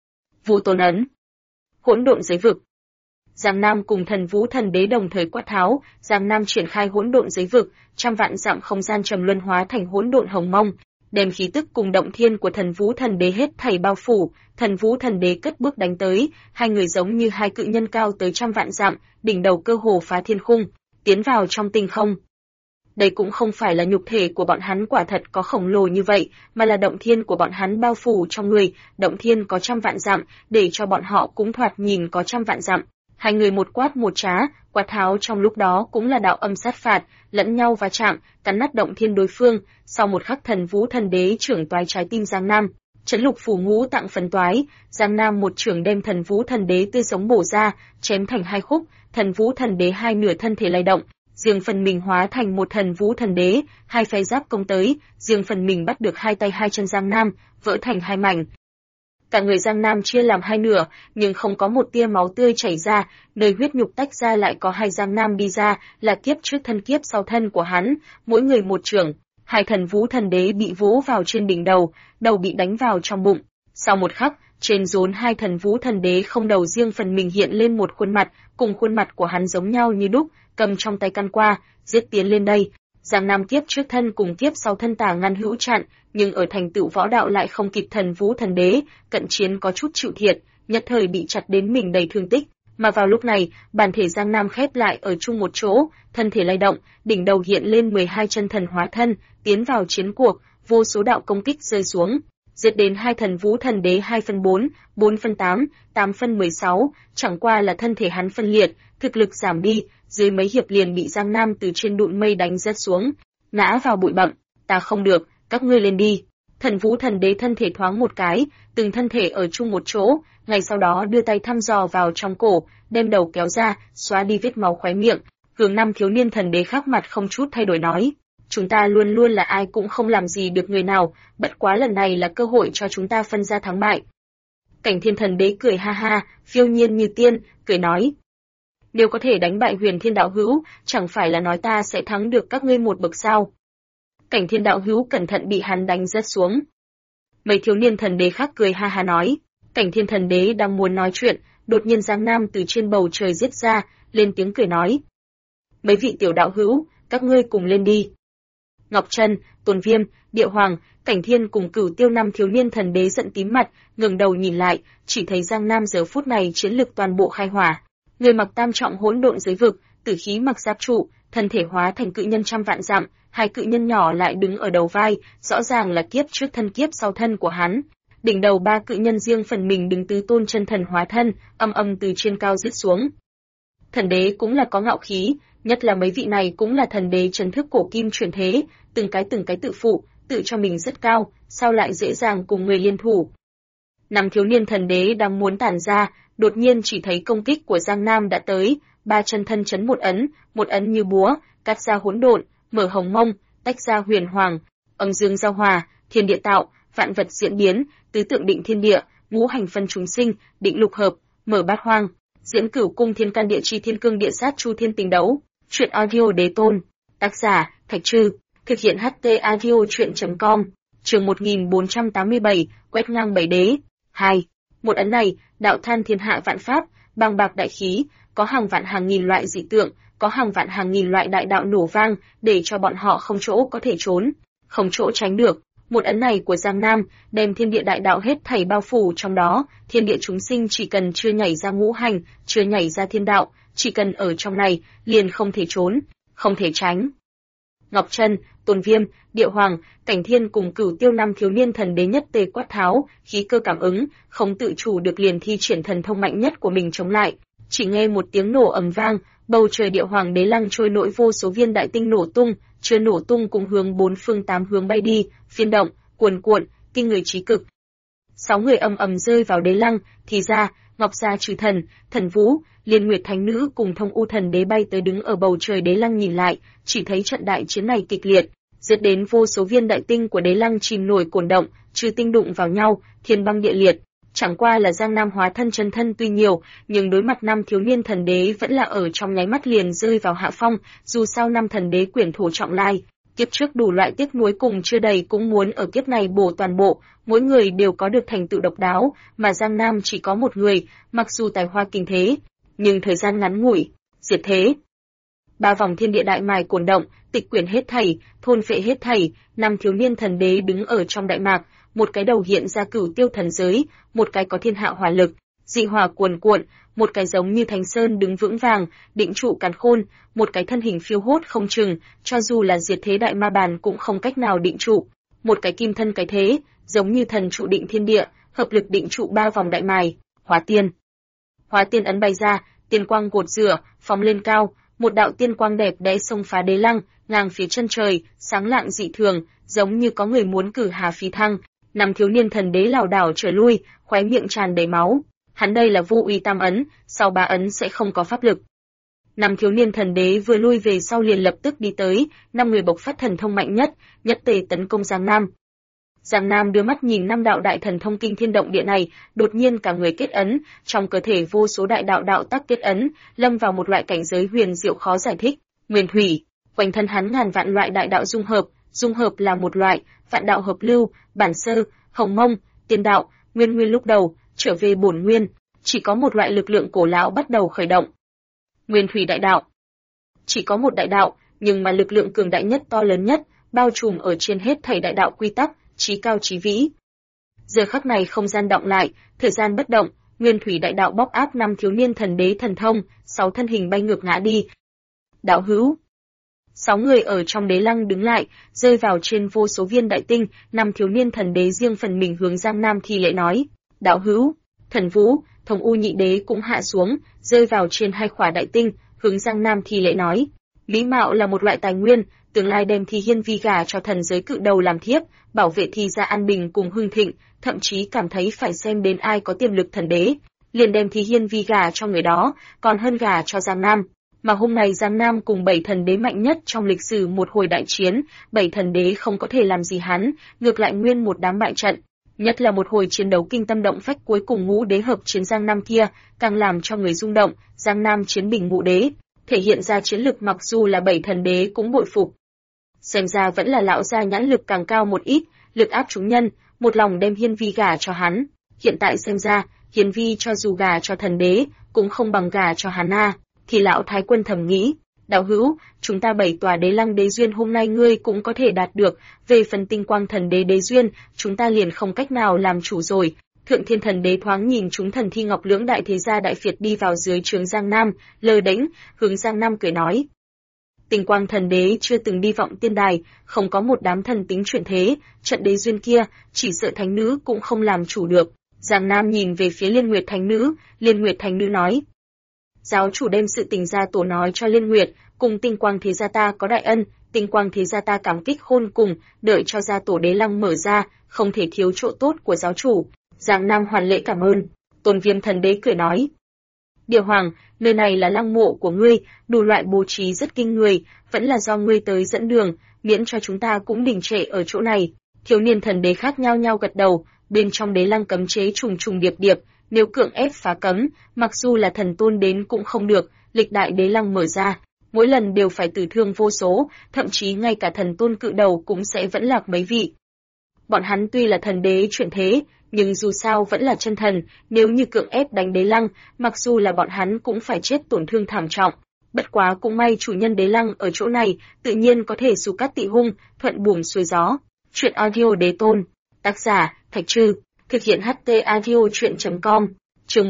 Vũ Tôn ấn, hỗn độn giới vực. Giang Nam cùng Thần Vũ Thần Đế đồng thời quát tháo, Giang Nam triển khai hỗn độn giới vực, trăm vạn dặm không gian trầm luân hóa thành hỗn độn hồng mông, đem khí tức cùng động thiên của Thần Vũ Thần Đế hết thảy bao phủ. Thần Vũ Thần Đế cất bước đánh tới, hai người giống như hai cự nhân cao tới trăm vạn dặm, đỉnh đầu cơ hồ phá thiên khung, tiến vào trong tinh không. Đây cũng không phải là nhục thể của bọn hắn quả thật có khổng lồ như vậy, mà là động thiên của bọn hắn bao phủ trong người, động thiên có trăm vạn dặm, để cho bọn họ cũng thoạt nhìn có trăm vạn dặm. Hai người một quát một trá, quát tháo trong lúc đó cũng là đạo âm sát phạt, lẫn nhau va chạm, cắn nát động thiên đối phương. Sau một khắc Thần Vũ Thần Đế trưởng toái trái tim Giang Nam, trấn lục phủ ngũ tạng phân toái, Giang Nam một trưởng đem Thần Vũ Thần Đế tươi sống bổ ra, chém thành hai khúc, Thần Vũ Thần Đế hai nửa thân thể lay động, riêng phần mình hóa thành một Thần Vũ Thần Đế, hai phe giáp công tới, riêng phần mình bắt được hai tay hai chân Giang Nam, vỡ thành hai mảnh. Cả người Giang Nam chia làm hai nửa, nhưng không có một tia máu tươi chảy ra, nơi huyết nhục tách ra lại có hai Giang Nam đi ra, là kiếp trước thân kiếp sau thân của hắn, mỗi người một trưởng. Hai Thần Vũ Thần Đế bị vỗ vào trên đỉnh đầu, đầu bị đánh vào trong bụng. Sau một khắc, trên rốn hai Thần Vũ Thần Đế không đầu riêng phần mình hiện lên một khuôn mặt, cùng khuôn mặt của hắn giống nhau như đúc, cầm trong tay căn qua, giết tiến lên đây. Giang Nam kiếp trước thân cùng kiếp sau thân tả ngăn hữu chặn, nhưng ở thành tựu võ đạo lại không kịp Thần Vũ Thần Đế, cận chiến có chút chịu thiệt, nhất thời bị chặt đến mình đầy thương tích. Mà vào lúc này, bản thể Giang Nam khép lại ở chung một chỗ, thân thể lay động, đỉnh đầu hiện lên 12 chân thần hóa thân, tiến vào chiến cuộc, vô số đạo công kích rơi xuống, giết đến hai Thần Vũ Thần Đế 2 phân 4, 4 phân 8, 8 phân 16, chẳng qua là thân thể hắn phân liệt, thực lực giảm đi, dưới mấy hiệp liền bị Giang Nam từ trên đụn mây đánh rớt xuống, ngã vào bụi bặm. Ta không được, các ngươi lên đi. Thần Vũ Thần Đế thân thể thoáng một cái, từng thân thể ở chung một chỗ, ngay sau đó đưa tay thăm dò vào trong cổ, đem đầu kéo ra, xóa đi vết máu khóe miệng. Hướng năm thiếu niên thần đế khác mặt không chút thay đổi nói: chúng ta luôn luôn là ai cũng không làm gì được người nào, bất quá lần này là cơ hội cho chúng ta phân ra thắng bại. Cảnh Thiên Thần Đế cười ha ha, phiêu nhiên như tiên, cười nói: nếu có thể đánh bại Huyền Thiên Đạo Hữu, chẳng phải là nói ta sẽ thắng được các ngươi một bậc sao? Cảnh Thiên Đạo Hữu cẩn thận bị hắn đánh rớt xuống. Mấy thiếu niên thần đế khác cười ha ha nói. Cảnh Thiên Thần Đế đang muốn nói chuyện, đột nhiên Giang Nam từ trên bầu trời giết ra, lên tiếng cười nói: mấy vị tiểu đạo hữu, các ngươi cùng lên đi. Ngọc Trân, Tôn Viêm, Địa Hoàng, Cảnh Thiên cùng Cửu Tiêu năm thiếu niên thần đế giận tím mặt, ngẩng đầu nhìn lại, chỉ thấy Giang Nam giờ phút này chiến lực toàn bộ khai hỏa. Người mặc tam trọng hỗn độn giới vực, tử khí mặc giáp trụ, thân thể hóa thành cự nhân trăm vạn dặm, hai cự nhân nhỏ lại đứng ở đầu vai, rõ ràng là kiếp trước thân kiếp sau thân của hắn. Đỉnh đầu ba cự nhân riêng phần mình đứng tứ tôn chân thần hóa thân, âm âm từ trên cao giết xuống. Thần đế cũng là có ngạo khí, nhất là mấy vị này cũng là thần đế trấn thức cổ kim chuyển thế, từng cái tự phụ, tự cho mình rất cao, sao lại dễ dàng cùng người liên thủ. Năm thiếu niên thần đế đang muốn tản ra, đột nhiên chỉ thấy công kích của Giang Nam đã tới, ba chân thân chấn một ấn như búa, cắt ra hỗn độn, mở hồng mông, tách ra huyền hoàng, âm dương giao hòa, thiên địa tạo, vạn vật diễn biến, tứ tượng định thiên địa, ngũ hành phân chúng sinh, định lục hợp, mở bát hoang, diễn cửu cung thiên can địa chi thiên cương địa sát chu thiên tình đấu. Chuyện audio đế tôn. Tác giả, Thạch Trư. Thực hiện HT Audio Truyện.com. Chương 1487, quét ngang bảy đế. 2. Một ấn này, đạo than thiên hạ vạn pháp, bàng bạc đại khí, có hàng vạn hàng nghìn loại dị tượng, có hàng vạn hàng nghìn loại đại đạo nổ vang, để cho bọn họ không chỗ có thể trốn, không chỗ tránh được. Một ấn này của Giang Nam, đem thiên địa đại đạo hết thảy bao phủ trong đó, thiên địa chúng sinh chỉ cần chưa nhảy ra ngũ hành, chưa nhảy ra thiên đạo, chỉ cần ở trong này, liền không thể trốn, không thể tránh. Ngọc Trân, Tôn Viêm, Địa Hoàng, Cảnh Thiên cùng Cửu Tiêu năm thiếu niên thần đế nhất tề quát tháo, khí cơ cảm ứng, không tự chủ được liền thi triển thần thông mạnh nhất của mình chống lại. Chỉ nghe một tiếng nổ ầm vang, bầu trời Địa Hoàng đế lăng trôi nổi vô số viên đại tinh nổ tung, chưa nổ tung cùng hướng bốn phương tám hướng bay đi, phiên động, cuồn cuộn, kinh người chí cực. 6 người ầm ầm rơi vào đế lăng, thì ra, Ngọc Gia Trừ Thần, Thần Vũ, Liên Nguyệt Thánh Nữ cùng Thông U Thần Đế bay tới đứng ở bầu trời đế lăng nhìn lại, chỉ thấy trận đại chiến này kịch liệt, giết đến vô số viên đại tinh của đế lăng chìm nổi cuồn động, trừ tinh đụng vào nhau, thiên băng địa liệt. Chẳng qua là Giang Nam hóa thân chân thân tuy nhiều, nhưng đối mặt năm thiếu niên thần đế vẫn là ở trong nháy mắt liền rơi vào hạ phong, dù sao năm thần đế quyển thổ trọng lai, kiếp trước đủ loại tiếc nuối cùng chưa đầy cũng muốn ở kiếp này bổ toàn bộ, mỗi người đều có được thành tựu độc đáo, mà Giang Nam chỉ có một người, mặc dù tài hoa kinh thế, nhưng thời gian ngắn ngủi, diệt thế. 3 vòng thiên địa đại mài cuồn động, tịch quyển hết thảy, thôn phệ hết thảy, năm thiếu niên thần đế đứng ở trong đại mạc, một cái đầu hiện ra Cửu Tiêu thần giới, một cái có thiên hạ hỏa lực, dị hỏa cuồn cuộn, một cái giống như Thánh Sơn đứng vững vàng, định trụ càn khôn, một cái thân hình phiêu hốt không chừng, cho dù là diệt thế đại ma bàn cũng không cách nào định trụ, một cái kim thân cái thế, giống như thần trụ định thiên địa, hợp lực định trụ 3 vòng đại mài, Hóa Tiên. Hóa Tiên ấn bay ra, tiên quang gột rửa, phóng lên cao, một đạo tiên quang đẹp đẽ xông phá đế lăng, ngang phía chân trời, sáng lạng dị thường, giống như có người muốn cử hà phi thăng. Năm thiếu niên thần đế lảo đảo trở lui, khóe miệng tràn đầy máu. Hắn đây là vô uy tam ấn, sau 3 ấn sẽ không có pháp lực. Năm thiếu niên thần đế vừa lui về sau liền lập tức đi tới, 5 người bộc phát thần thông mạnh nhất, nhất tề tấn công Giang Nam. Giang Nam đưa mắt nhìn 5 đạo đại thần thông kinh thiên động địa này, đột nhiên cả người kết ấn, trong cơ thể vô số đại đạo đạo tắc kết ấn, lâm vào một loại cảnh giới huyền diệu khó giải thích. Nguyên thủy, quanh thân hắn ngàn vạn loại đại đạo dung hợp là một loại, vạn đạo hợp lưu, bản sơ, hồng mông, tiên đạo, nguyên lúc đầu, trở về bổn nguyên, chỉ có một loại lực lượng cổ lão bắt đầu khởi động. Nguyên thủy đại đạo. Chỉ có một đại đạo, nhưng mà lực lượng cường đại nhất to lớn nhất, bao trùm ở trên hết thảy đại đạo quy tắc, chí cao chí vĩ. Giờ khắc này không gian động lại, thời gian bất động, nguyên thủy đại đạo bóc áp 5 thiếu niên thần đế thần thông, 6 thân hình bay ngược ngã đi. Đạo hữu. 6 người ở trong đế lăng đứng lại, rơi vào trên vô số viên đại tinh, 5 thiếu niên thần đế riêng phần mình hướng Giang Nam thi lễ nói, đạo hữu. Thần Vũ, Thông U nhị đế cũng hạ xuống, rơi vào trên 2 khỏa đại tinh, hướng Giang Nam thi lễ nói, mỹ mạo là một loại tài nguyên, tương lai đem Thi Hiên Vi gả cho thần giới cự đầu làm thiếp, bảo vệ Thi gia an bình cùng hưng thịnh, thậm chí cảm thấy phải xem đến ai có tiềm lực thần đế, liền đem Thi Hiên Vi gả cho người đó, còn hơn gả cho Giang Nam. Mà hôm nay Giang Nam cùng 7 thần đế mạnh nhất trong lịch sử một hồi đại chiến, 7 thần đế không có thể làm gì hắn, ngược lại nguyên một đám bại trận. Nhất là một hồi chiến đấu kinh tâm động phách cuối cùng ngũ đế hợp chiến Giang Nam kia, càng làm cho người rung động, Giang Nam chiến bình ngũ đế, thể hiện ra chiến lực mặc dù là 7 thần đế cũng bội phục. Xem ra vẫn là lão gia nhãn lực càng cao một ít, lực áp chúng nhân, một lòng đem Hiên Vi gả cho hắn. Hiện tại xem ra, Hiên Vi cho dù gả cho thần đế, cũng không bằng gả cho hắn a. Thì lão thái quân thầm nghĩ, đạo hữu, chúng ta 7 tòa đế lăng đế duyên hôm nay ngươi cũng có thể đạt được, về phần tinh quang thần đế đế duyên, chúng ta liền không cách nào làm chủ rồi. Thượng Thiên thần đế thoáng nhìn chúng thần thi ngọc lưỡng đại thế gia đại phiệt đi vào dưới trướng Giang Nam, lơ đễnh, hướng Giang Nam cười nói. Tinh quang thần đế chưa từng đi vọng tiên đài, không có một đám thần tính chuyển thế, trận đế duyên kia, chỉ sợ thánh nữ cũng không làm chủ được. Giang Nam nhìn về phía Liên Nguyệt thánh nữ nói. Giáo chủ đem sự tình gia tổ nói cho Liên Nguyệt, cùng tinh quang thế gia ta có đại ân, tinh quang thế gia ta cảm kích khôn cùng, đợi cho gia tổ đế lăng mở ra, không thể thiếu chỗ tốt của giáo chủ. Giang Nam hoàn lễ cảm ơn. Tôn Viêm thần đế cười nói. Địa Hoàng, nơi này là lăng mộ của ngươi, đủ loại bố trí rất kinh người, vẫn là do ngươi tới dẫn đường, miễn cho chúng ta cũng đình trệ ở chỗ này. Thiếu niên thần đế khác nhau nhau gật đầu, bên trong đế lăng cấm chế trùng trùng điệp điệp, nếu cưỡng ép phá cấm, mặc dù là thần tôn đến cũng không được, lịch đại đế lăng mở ra. mỗi lần đều phải tử thương vô số, thậm chí ngay cả thần tôn cự đầu cũng sẽ vẫn lạc mấy vị. Bọn hắn tuy là thần đế chuyển thế, nhưng dù sao vẫn là chân thần, nếu như cưỡng ép đánh Đế Lăng, mặc dù là bọn hắn cũng phải chết tổn thương thảm trọng. Bất quá cũng may chủ nhân Đế Lăng ở chỗ này, tự nhiên có thể xù cát tị hung, thuận buồm xuôi gió. Chuyện audio Đế Tôn, tác giả Thạch Trư, thực hiện HT audio truyện.com. Chương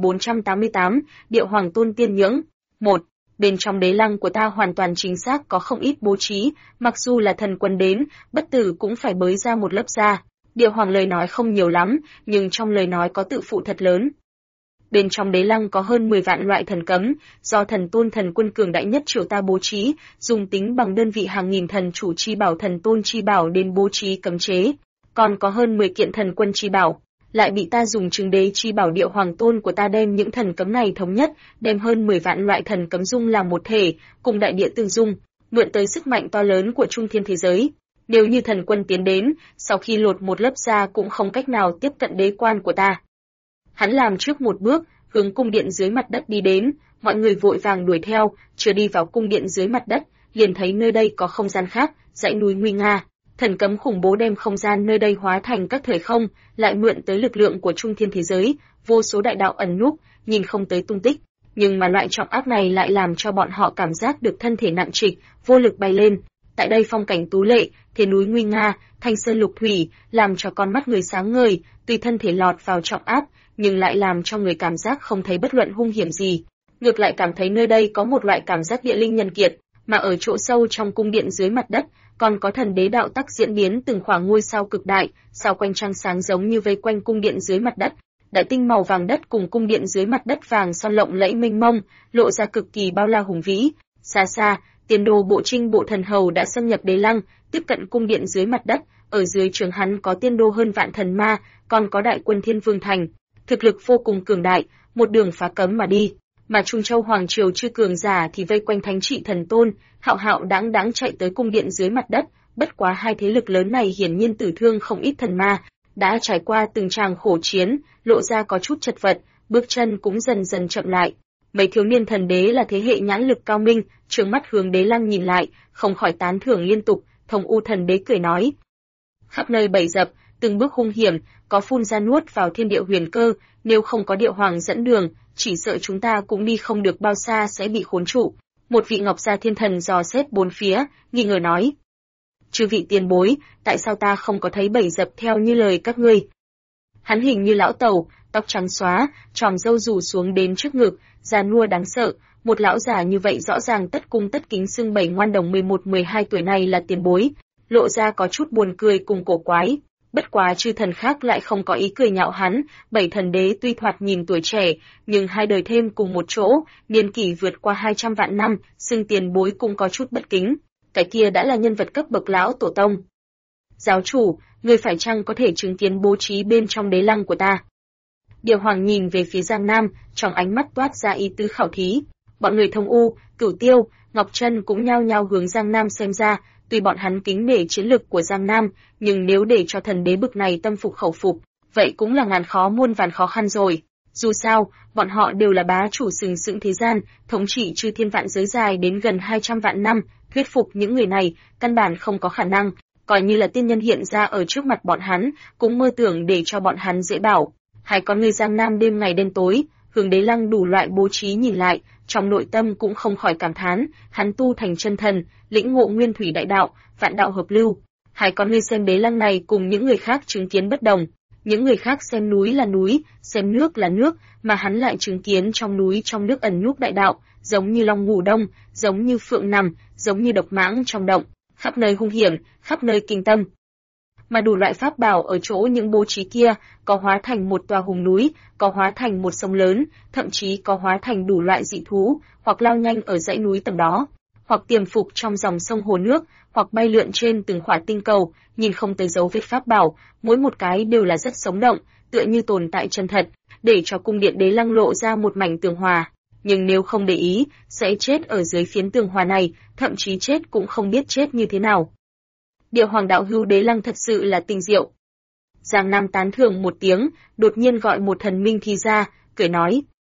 1488, Điệu Hoàng Tôn Tiên Nhưỡng. 1. Bên trong Đế Lăng của ta hoàn toàn chính xác có không ít bố trí, mặc dù là thần quân đến, bất tử cũng phải bới ra một lớp da. Điệu Hoàng lời nói không nhiều lắm, nhưng trong lời nói có tự phụ thật lớn. Bên trong Đế Lăng có hơn 10 vạn loại thần cấm, do thần tôn thần quân cường đại nhất triều ta bố trí, dùng tính bằng đơn vị hàng nghìn thần chủ chi bảo thần tôn chi bảo đến bố trí cấm chế. Còn có hơn 10 kiện thần quân chi bảo, lại bị ta dùng chứng đế chi bảo Điệu Hoàng Tôn của ta đem những thần cấm này thống nhất, đem hơn 10 vạn loại thần cấm dung làm một thể, cùng đại địa tương dung, mượn tới sức mạnh to lớn của trung thiên thế giới. Nếu như thần quân tiến đến, sau khi lột một lớp da cũng không cách nào tiếp cận đế quan của ta. Hắn làm trước một bước, hướng cung điện dưới mặt đất đi đến, mọi người vội vàng đuổi theo, chưa đi vào cung điện dưới mặt đất, liền thấy nơi đây có không gian khác, dãy núi nguy nga. Thần cấm khủng bố đem không gian nơi đây hóa thành các thời không, lại mượn tới lực lượng của trung thiên thế giới, vô số đại đạo ẩn núp, nhìn không tới tung tích. Nhưng mà loại trọng áp này lại làm cho bọn họ cảm giác được thân thể nặng trịch, vô lực bay lên. Tại đây phong cảnh tú lệ, thế núi nguy nga, thanh sơn lục thủy, làm cho con mắt người sáng ngời, tuy thân thể lọt vào trọng áp, nhưng lại làm cho người cảm giác không thấy bất luận hung hiểm gì. Ngược lại cảm thấy nơi đây có một loại cảm giác địa linh nhân kiệt, mà ở chỗ sâu trong cung điện dưới mặt đất, còn có thần đế đạo tắc diễn biến từng khoảng ngôi sao cực đại, sao quanh trăng sáng giống như vây quanh cung điện dưới mặt đất. Đại tinh màu vàng đất cùng cung điện dưới mặt đất vàng son lộng lẫy mênh mông, lộ ra cực kỳ bao la hùng vĩ. Xa xa, Tiền Đồ Bộ Trinh Bộ Thần Hầu đã xâm nhập Đế Lăng, tiếp cận cung điện dưới mặt đất, ở dưới trường hắn có tiên đô hơn vạn thần ma, còn có đại quân Thiên Vương Thành, thực lực vô cùng cường đại, một đường phá cấm mà đi. Mà Trung Châu Hoàng Triều chư cường giả thì vây quanh thánh trị thần tôn, hạo hạo đáng đáng chạy tới cung điện dưới mặt đất, bất quá hai thế lực lớn này hiển nhiên tử thương không ít thần ma, đã trải qua từng tràng khổ chiến, lộ ra có chút chật vật, bước chân cũng dần dần chậm lại. Mấy thiếu niên thần đế là thế hệ nhãn lực cao minh, trừng mắt hướng Đế Lăng nhìn lại, không khỏi tán thưởng liên tục. Thông U thần đế cười nói: khắp nơi bẫy dập, từng bước hung hiểm, có phun ra nuốt vào thiên địa huyền cơ, nếu không có Điệu Hoàng dẫn đường, chỉ sợ chúng ta cũng đi không được bao xa sẽ bị khốn trụ. Một vị Ngọc Gia Thiên Thần dò xét bốn phía, nghi ngờ nói: chư vị tiền bối, tại sao ta không có thấy bẫy dập theo như lời các ngươi? Hắn hình như lão tàu, tóc trắng xóa, tròm râu rủ xuống đến trước ngực, già nua đáng sợ. Một lão già như vậy rõ ràng tất cung tất kính xưng bảy ngoan đồng 11-12 tuổi này là tiền bối, lộ ra có chút buồn cười cùng cổ quái. Bất quá chư thần khác lại không có ý cười nhạo hắn, bảy thần đế tuy thoạt nhìn tuổi trẻ, nhưng hai đời thêm cùng một chỗ, niên kỷ vượt qua 200 vạn năm, xưng tiền bối cũng có chút bất kính. Cái kia đã là nhân vật cấp bậc lão tổ tông. Giáo chủ, người phải chăng có thể chứng kiến bố trí bên trong Đế Lăng của ta? Điệu Hoàng nhìn về phía Giang Nam, trong ánh mắt toát ra ý tứ khảo thí. Bọn người Thông U, Cửu Tiêu, Ngọc Trân cũng nhao nhao hướng Giang Nam xem ra. Tuy bọn hắn kính nể chiến lực của Giang Nam, nhưng nếu để cho thần đế bực này tâm phục khẩu phục, vậy cũng là ngàn khó muôn vàn khó khăn rồi. Dù sao, bọn họ đều là bá chủ sừng sững thế gian, thống trị chư thiên vạn giới dài đến gần 200 vạn năm, thuyết phục những người này, căn bản không có khả năng. Coi như là tiên nhân hiện ra ở trước mặt bọn hắn, cũng mơ tưởng để cho bọn hắn dễ bảo. Hai con người Giang Nam đêm ngày đêm tối, hướng Đế Lăng đủ loại bố trí nhìn lại, trong nội tâm cũng không khỏi cảm thán, hắn tu thành chân thần, lĩnh ngộ nguyên thủy đại đạo, vạn đạo hợp lưu. Hai con người xem Đế Lăng này cùng những người khác chứng kiến bất đồng. Những người khác xem núi là núi, xem nước là nước, mà hắn lại chứng kiến trong núi trong nước ẩn núp đại đạo, giống như long ngủ đông, giống như phượng nằm, giống như độc mãng trong động, khắp nơi hung hiểm, khắp nơi kinh tâm. Mà đủ loại pháp bảo ở chỗ những bố trí kia, có hóa thành một tòa hùng núi, có hóa thành một sông lớn, thậm chí có hóa thành đủ loại dị thú, hoặc lao nhanh ở dãy núi tầm đó, hoặc tiềm phục trong dòng sông hồ nước, hoặc bay lượn trên từng khỏa tinh cầu, nhìn không tới dấu vết pháp bảo, mỗi một cái đều là rất sống động, tựa như tồn tại chân thật, để cho cung điện Đế Lăng lộ ra một mảnh tường hòa. Nhưng nếu không để ý, sẽ chết ở dưới phiến tường hòa này, thậm chí chết cũng không biết chết như thế nào. Điệu Hoàng đạo hữu Đế Lăng thật sự là tinh diệu. Giang Nam tán thưởng một tiếng, đột nhiên gọi một thần minh thi ra, cười nói: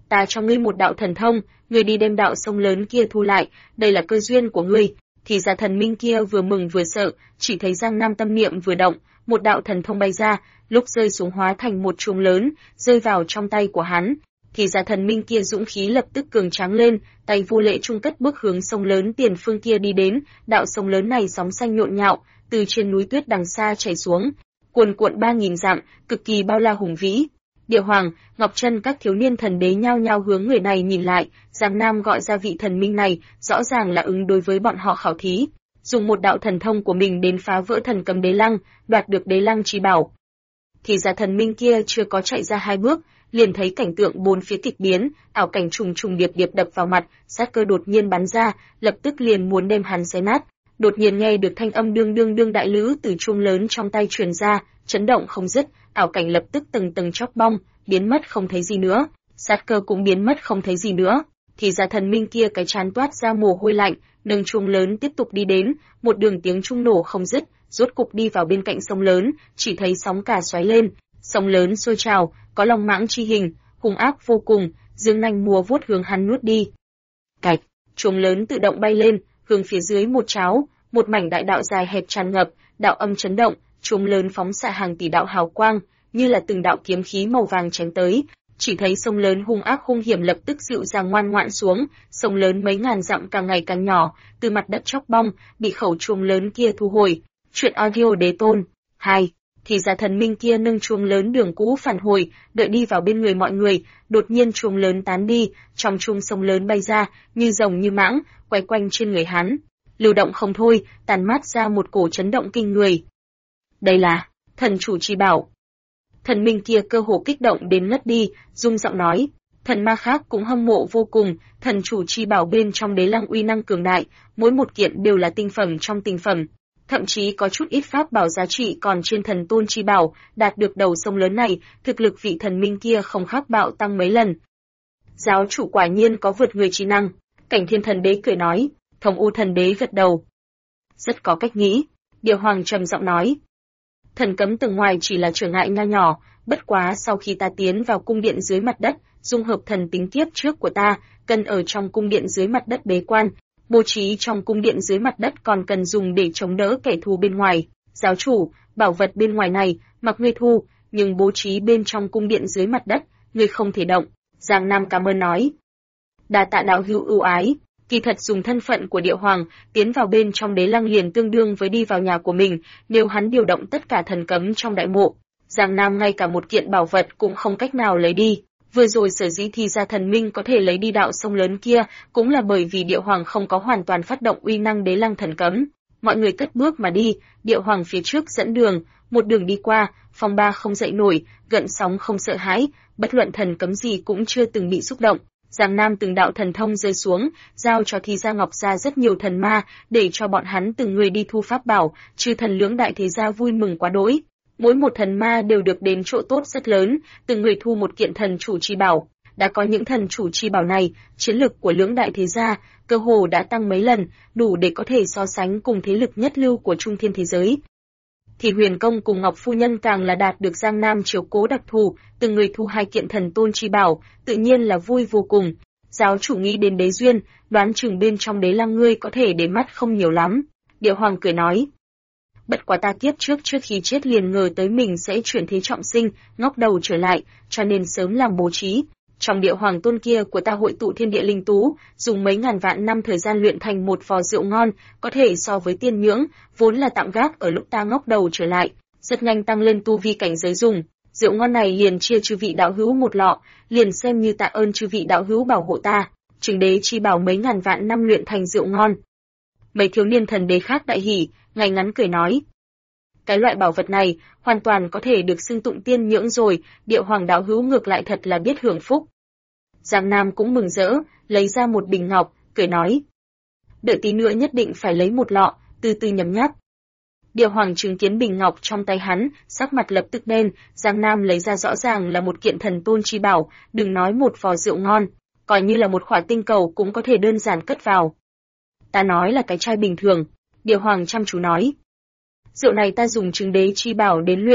ta cho ngươi một đạo thần thông, ngươi đi đem đạo sông lớn kia thu lại, đây là cơ duyên của ngươi. Thì ra thần minh kia vừa mừng vừa sợ, chỉ thấy Giang Nam tâm niệm vừa động, một đạo thần thông bay ra, lúc rơi xuống hóa thành một chuông lớn, rơi vào trong tay của hắn. Thì ra thần minh kia dũng khí lập tức cường tráng lên, tay vô lễ trung cất bước hướng sông lớn tiền phương kia đi đến, đạo sông lớn này sóng xanh nhộn nhạo, từ trên núi tuyết đằng xa chảy xuống, cuồn cuộn 3000 dặm, cực kỳ bao la hùng vĩ. Địa Hoàng, Ngọc Trân các thiếu niên thần đế nhao nhao hướng người này nhìn lại, Giang Nam gọi ra vị thần minh này, rõ ràng là ứng đối với bọn họ khảo thí, dùng một đạo thần thông của mình đến phá vỡ thần cấm đế lăng, đoạt được đế lăng chi bảo. Thì ra thần minh kia chưa có chạy ra 2 bước, liền thấy cảnh tượng bốn phía kịch biến, ảo cảnh trùng trùng điệp điệp đập vào mặt, sát cơ đột nhiên bắn ra, lập tức liền muốn đem hắn xé nát. Đột nhiên nghe được thanh âm đương đương đương đại lữ từ chuông lớn trong tay truyền ra, chấn động không dứt, ảo cảnh lập tức tầng tầng chóc bong, biến mất không thấy gì nữa, sát cơ cũng biến mất không thấy gì nữa. Thì ra thần minh kia cái trán toát ra mồ hôi lạnh, nâng chuông lớn tiếp tục đi đến, một đường tiếng chuông nổ không dứt, rốt cục đi vào bên cạnh sông lớn, chỉ thấy sóng cả xoáy lên, sông lớn sôi trào, có long mãng chi hình, hung ác vô cùng, dương nanh múa vuốt hướng hắn nuốt đi. Cạch, chuông lớn tự động bay lên, hướng phía dưới một cháo, một mảnh đại đạo dài hẹp tràn ngập, đạo âm chấn động, chuông lớn phóng xạ hàng tỷ đạo hào quang, như là từng đạo kiếm khí màu vàng chém tới. Chỉ thấy sông lớn hung ác hung hiểm lập tức dịu dàng ngoan ngoãn xuống, sông lớn mấy ngàn dặm càng ngày càng nhỏ, từ mặt đất chóc bong, bị khẩu chuông lớn kia thu hồi. Chuyện audio đế tôn 2. Thì ra thần minh kia nâng chuông lớn đường cũ phản hồi, đợi đi vào bên người mọi người, đột nhiên chuông lớn tán đi, trong chuông sông lớn bay ra, như rồng như mãng, quay quanh trên người hắn, lưu động không thôi, tàn mát ra một cổ chấn động kinh người. Đây là thần chủ chi bảo. Thần minh kia cơ hồ kích động đến ngất đi, rung giọng nói, thần ma khác cũng hâm mộ vô cùng, thần chủ chi bảo bên trong đế lăng uy năng cường đại, mỗi một kiện đều là tinh phẩm trong tinh phẩm. Thậm chí có chút ít pháp bảo giá trị còn trên thần tôn chi bảo, đạt được đầu sông lớn này, thực lực vị thần minh kia không khác bạo tăng mấy lần. Giáo chủ quả nhiên có vượt người trí năng, Cảnh Thiên thần đế cười nói, Thống U thần đế gật đầu. Rất có cách nghĩ, Địa Hoàng trầm giọng nói. Thần cấm tầng ngoài chỉ là trở ngại nho nhỏ, bất quá sau khi ta tiến vào cung điện dưới mặt đất, dung hợp thần tính kiếp trước của ta, cần ở trong cung điện dưới mặt đất bế quan, bố trí trong cung điện dưới mặt đất còn cần dùng để chống đỡ kẻ thù bên ngoài. Giáo chủ, bảo vật bên ngoài này, mặc ngươi thu, nhưng bố trí bên trong cung điện dưới mặt đất, ngươi không thể động. Giang Nam cảm ơn nói. Đa tạ đạo hữu ưu ái. Kỳ thật dùng thân phận của Địa Hoàng, tiến vào bên trong đế lăng liền tương đương với đi vào nhà của mình, nếu hắn điều động tất cả thần cấm trong đại mộ, Giang Nam ngay cả một kiện bảo vật cũng không cách nào lấy đi. Vừa rồi sở dĩ thì ra thần minh có thể lấy đi đạo sông lớn kia, cũng là bởi vì Địa Hoàng không có hoàn toàn phát động uy năng đế lăng thần cấm. Mọi người cất bước mà đi, Địa Hoàng phía trước dẫn đường, một đường đi qua, phong ba không dậy nổi, gợn sóng không sợ hãi, bất luận thần cấm gì cũng chưa từng bị xúc động. Giang Nam từng đạo thần thông rơi xuống, giao cho Thi Gia Ngọc Gia rất nhiều thần ma, để cho bọn hắn từng người đi thu pháp bảo, chư thần lưỡng đại thế gia vui mừng quá đỗi. Mỗi một thần ma đều được đến chỗ tốt rất lớn, từng người thu một kiện thần chủ chi bảo. Đã có những thần chủ chi bảo này, chiến lực của lưỡng đại thế gia, cơ hồ đã tăng mấy lần, đủ để có thể so sánh cùng thế lực nhất lưu của trung thiên thế giới. Thì Huyền Công cùng Ngọc Phu Nhân càng là đạt được Giang Nam chiếu cố đặc thù, từng người thu 2 kiện thần tôn chi bảo, tự nhiên là vui vô cùng. Giáo chủ nghĩ đến đế duyên, đoán chừng bên trong đế lăng ngươi có thể để mắt không nhiều lắm. Địa Hoàng cười nói. Bất quá ta kiếp trước khi chết liền ngờ tới mình sẽ chuyển thế trọng sinh, ngóc đầu trở lại, cho nên sớm làm bố trí. Trong Địa Hoàng tôn kia của ta hội tụ thiên địa linh tú, dùng mấy ngàn vạn năm thời gian luyện thành một vò rượu ngon, có thể so với tiên nhưỡng, vốn là tạm gác ở lúc ta ngóc đầu trở lại, rất nhanh tăng lên tu vi cảnh giới dùng. Rượu ngon này liền chia chư vị đạo hữu một lọ, liền xem như tạ ơn chư vị đạo hữu bảo hộ ta. Trình đế chi bảo mấy ngàn vạn năm luyện thành rượu ngon. Mấy thiếu niên thần đế khác đại hỉ, ngay ngắn cười nói. Cái loại bảo vật này, hoàn toàn có thể được xưng tụng tiên nhưỡng rồi, Địa Hoàng đạo hữu ngược lại thật là biết hưởng phúc. Giang Nam cũng mừng rỡ, lấy ra một bình ngọc, cười nói. Đợi tí nữa nhất định phải lấy một lọ, từ từ nhấm nháp. Địa Hoàng chứng kiến bình ngọc trong tay hắn, sắc mặt lập tức đen, Giang Nam lấy ra rõ ràng là một kiện thần tôn chi bảo, đừng nói một vò rượu ngon, coi như là một khỏa tinh cầu cũng có thể đơn giản cất vào. Ta nói là cái chai bình thường, Địa Hoàng chăm chú nói. Rượu này ta dùng chứng đế chi bảo đến luyện,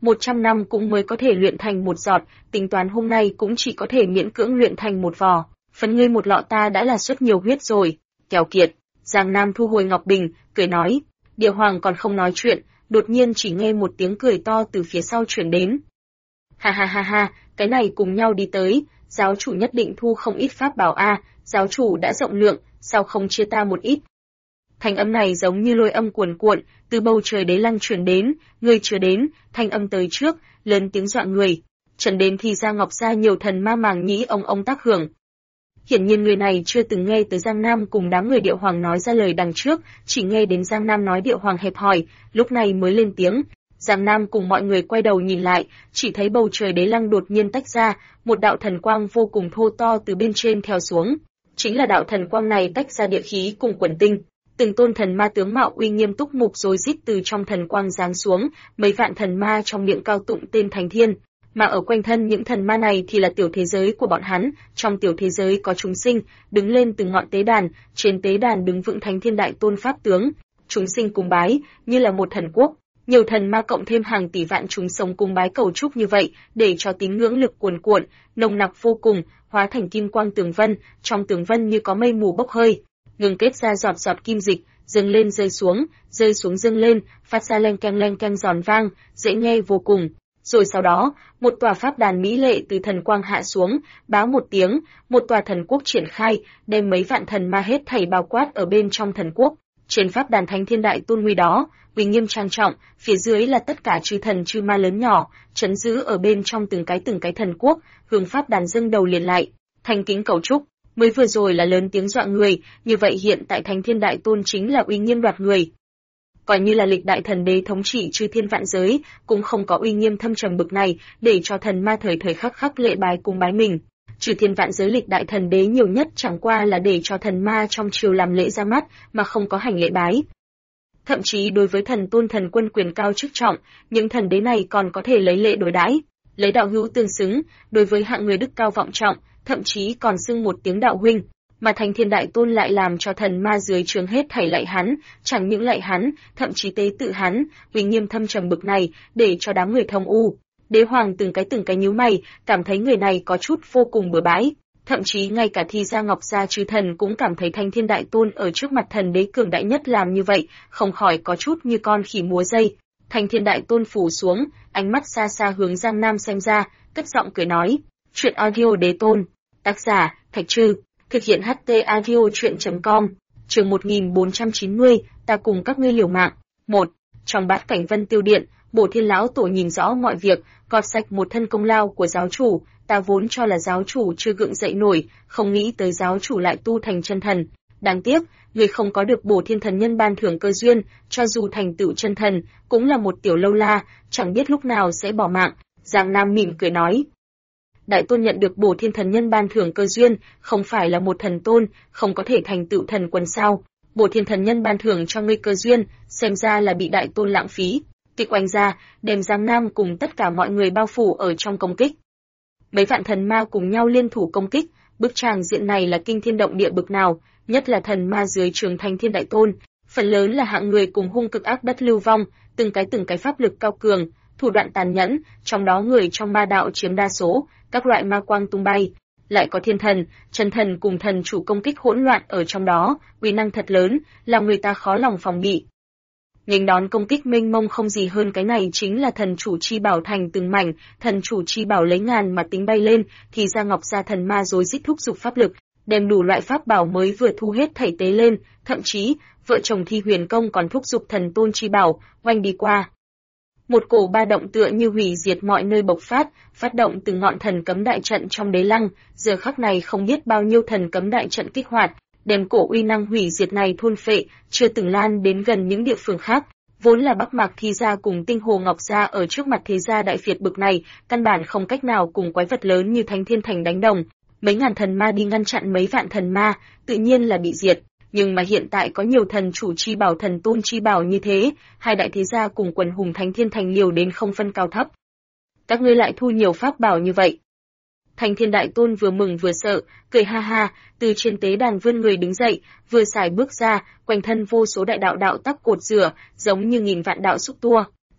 100 năm cũng mới có thể luyện thành một giọt, tính toán hôm nay cũng chỉ có thể miễn cưỡng luyện thành một vò. Phần ngươi một lọ ta đã là suất nhiều huyết rồi, kèo kiệt. Giang Nam thu hồi ngọc bình, cười nói. Địa Hoàng còn không nói chuyện, đột nhiên chỉ nghe một tiếng cười to từ phía sau truyền đến. Ha ha ha ha, cái này cùng nhau đi tới, giáo chủ nhất định thu không ít pháp bảo a, giáo chủ đã rộng lượng, sao không chia ta một ít. Thanh âm này giống như lôi âm cuồn cuộn, từ bầu trời đế lăng truyền đến, người chưa đến, thanh âm tới trước, lớn tiếng dọa người. Trần đến thì ra Ngọc gia nhiều thần ma màng nhĩ ông tác hưởng. Hiển nhiên người này chưa từng nghe tới Giang Nam cùng đám người Địa Hoàng nói ra lời đằng trước, chỉ nghe đến Giang Nam nói Địa Hoàng hẹp hòi, lúc này mới lên tiếng. Giang Nam cùng mọi người quay đầu nhìn lại, chỉ thấy bầu trời đế lăng đột nhiên tách ra, một đạo thần quang vô cùng thô to từ bên trên theo xuống. Chính là đạo thần quang này tách ra địa khí cùng quần tinh. Từng tôn thần ma tướng mạo uy nghiêm túc mục rối rít từ trong thần quang giáng xuống, mấy vạn thần ma trong miệng cao tụng tên Thánh Thiên. Mà ở quanh thân những thần ma này thì là tiểu thế giới của bọn hắn, trong tiểu thế giới có chúng sinh, đứng lên từ ngọn tế đàn, trên tế đàn đứng vững Thánh Thiên Đại Tôn Pháp Tướng. Chúng sinh cung bái, như là một thần quốc. Nhiều thần ma cộng thêm hàng tỷ vạn chúng sống cung bái cầu chúc như vậy, để cho tín ngưỡng lực cuồn cuộn, nồng nặc vô cùng, hóa thành kim quang tường vân, trong tường vân như có mây mù bốc hơi, ngừng kết ra giọt giọt kim dịch, dâng lên rơi xuống dâng lên, phát ra leng keng giòn vang, dễ nghe vô cùng. Rồi sau đó, một tòa pháp đàn mỹ lệ từ thần quang hạ xuống, báo một tiếng, một tòa thần quốc triển khai, đem mấy vạn thần ma hết thảy bao quát ở bên trong thần quốc. Trên pháp đàn Thánh Thiên Đại Tôn nguy đó, uy nghiêm trang trọng, phía dưới là tất cả chư thần chư ma lớn nhỏ, trấn giữ ở bên trong từng cái thần quốc, hướng pháp đàn dâng đầu liền lại, thành kính cầu chúc. Mới vừa rồi là lớn tiếng dọa người, như vậy hiện tại Thánh Thiên Đại Tôn chính là uy nghiêm đoạt người. Coi như là lịch đại thần đế thống trị chư thiên vạn giới, cũng không có uy nghiêm thâm trầm bực này, để cho thần ma thời thời khắc khắc lễ bái cung bái mình. Chư thiên vạn giới lịch đại thần đế nhiều nhất chẳng qua là để cho thần ma trong triều làm lễ ra mắt, mà không có hành lễ bái. Thậm chí đối với thần tôn thần quân quyền cao chức trọng, những thần đế này còn có thể lấy lễ đối đãi, lấy đạo hữu tương xứng, đối với hạng người đức cao vọng trọng, thậm chí còn xưng một tiếng đạo huynh. Mà Thánh Thiên Đại Tôn lại làm cho thần ma dưới trướng hết thảy lạy hắn, chẳng những lạy hắn, thậm chí tế tự hắn, uy nghiêm thâm trầm bực này, để cho đám người thông u. Đế Hoàng từng cái nhíu mày, cảm thấy người này có chút vô cùng bừa bãi. Thậm chí ngay cả Thi Gia Ngọc Gia chư thần cũng cảm thấy Thánh Thiên Đại Tôn ở trước mặt thần đế cường đại nhất làm như vậy, không khỏi có chút như con khỉ múa dây. Thánh Thiên Đại Tôn phủ xuống, ánh mắt xa xa hướng Giang Nam xem ra, cất giọng cười nói. Chuyện audio đế tôn. Tác giả, Thạch Trư. Thực hiện HT audio chuyện.com. Chương 1490, ta cùng các ngươi liều mạng. 1. Trong bát cảnh Vân Tiêu Điện, Bổ Thiên lão tổ nhìn rõ mọi việc, gọt sạch một thân công lao của giáo chủ, ta vốn cho là giáo chủ chưa gượng dậy nổi, không nghĩ tới giáo chủ lại tu thành chân thần. Đáng tiếc, người không có được Bổ Thiên thần nhân ban thưởng cơ duyên, cho dù thành tựu chân thần, cũng là một tiểu lâu la, chẳng biết lúc nào sẽ bỏ mạng. Giang Nam mỉm cười nói. Đại tôn nhận được Bổ Thiên thần nhân ban thưởng cơ duyên, không phải là một thần tôn, không có thể thành tựu thần quân sao? Bổ Thiên thần nhân ban thưởng cho ngươi cơ duyên, xem ra là bị đại tôn lãng phí. Kịch oanh ra, đem Giang Nam cùng tất cả mọi người bao phủ ở trong công kích. Mấy vạn thần ma cùng nhau liên thủ công kích, bức tràng diện này là kinh thiên động địa bực nào, nhất là thần ma dưới trường Thánh Thiên Đại Tôn, phần lớn là hạng người cùng hung cực ác đất lưu vong, từng cái pháp lực cao cường, thủ đoạn tàn nhẫn, trong đó người trong ma đạo chiếm đa số, các loại ma quang tung bay, lại có thiên thần, chân thần cùng thần chủ công kích hỗn loạn ở trong đó, uy năng thật lớn, làm người ta khó lòng phòng bị. Nghênh đón công kích mênh mông không gì hơn cái này chính là thần chủ chi bảo thành từng mảnh, thần chủ chi bảo lấy ngàn mà tính bay lên, thì ra Ngọc Gia thần ma rối rít thúc giục pháp lực, đem đủ loại pháp bảo mới vừa thu hết thảy tế lên, thậm chí vợ chồng Thi Huyền Công còn thúc giục thần tôn chi bảo, oanh đi qua. Một cổ ba động tựa như hủy diệt mọi nơi bộc phát động từ ngọn thần cấm đại trận trong đế lăng, giờ khắc này không biết bao nhiêu thần cấm đại trận kích hoạt, đem cổ uy năng hủy diệt này thôn phệ, chưa từng lan đến gần những địa phương khác. Vốn là Bắc Mạc Thi gia cùng Tinh Hồ Ngọc gia ở trước mặt thế gia đại phiệt bực này, căn bản không cách nào cùng quái vật lớn như Thánh Thiên Thành đánh đồng. Mấy ngàn thần ma đi ngăn chặn mấy vạn thần ma, tự nhiên là bị diệt. Nhưng mà hiện tại có nhiều thần chủ chi bảo thần tôn chi bảo như thế, hai đại thế gia cùng quần hùng Thánh Thiên Thành liều đến không phân cao thấp. Các ngươi lại thu nhiều pháp bảo như vậy. Thánh Thiên Đại Tôn vừa mừng vừa sợ, cười ha ha, từ trên tế đàn vươn người đứng dậy, vừa xài bước ra, quanh thân vô số đại đạo đạo tắc cột rửa, giống như nghìn vạn đạo xúc tua,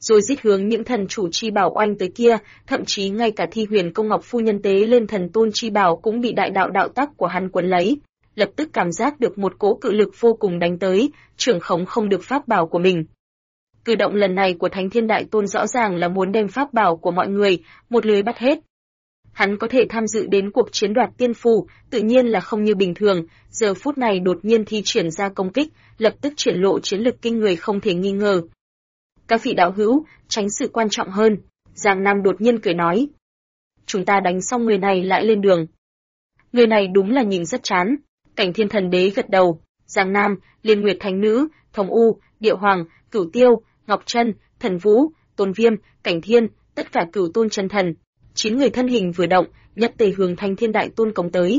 rồi giết hướng những thần chủ chi bảo oanh tới kia, thậm chí ngay cả Thi Huyền Công Ngọc phu nhân tế lên thần tôn chi bảo cũng bị đại đạo đạo tắc của hắn quấn lấy, lập tức cảm giác được một cỗ cự lực vô cùng đánh tới, trưởng khống không được pháp bảo của mình. Cử động lần này của Thánh Thiên Đại Tôn rõ ràng là muốn đem pháp bảo của mọi người một lưới bắt hết. Hắn có thể tham dự đến cuộc chiến đoạt tiên phù, tự nhiên là không như bình thường, giờ phút này đột nhiên thi triển ra công kích, lập tức triển lộ chiến lực kinh người không thể nghi ngờ. Các vị đạo hữu, tránh sự quan trọng hơn, Giang Nam đột nhiên cười nói. Chúng ta đánh xong người này lại lên đường. Người này đúng là nhìn rất chán. Cảnh Thiên Thần Đế gật đầu, Giang Nam, Liên Nguyệt Thánh Nữ, Thống U, Địa Hoàng, Cửu Tiêu, Ngọc Trân, Thần Vũ, Tôn Viêm, Cảnh Thiên, tất cả cửu tôn chân thần. 9 người thân hình vừa động, nhất tề hướng Thánh Thiên Đại Tôn công tới.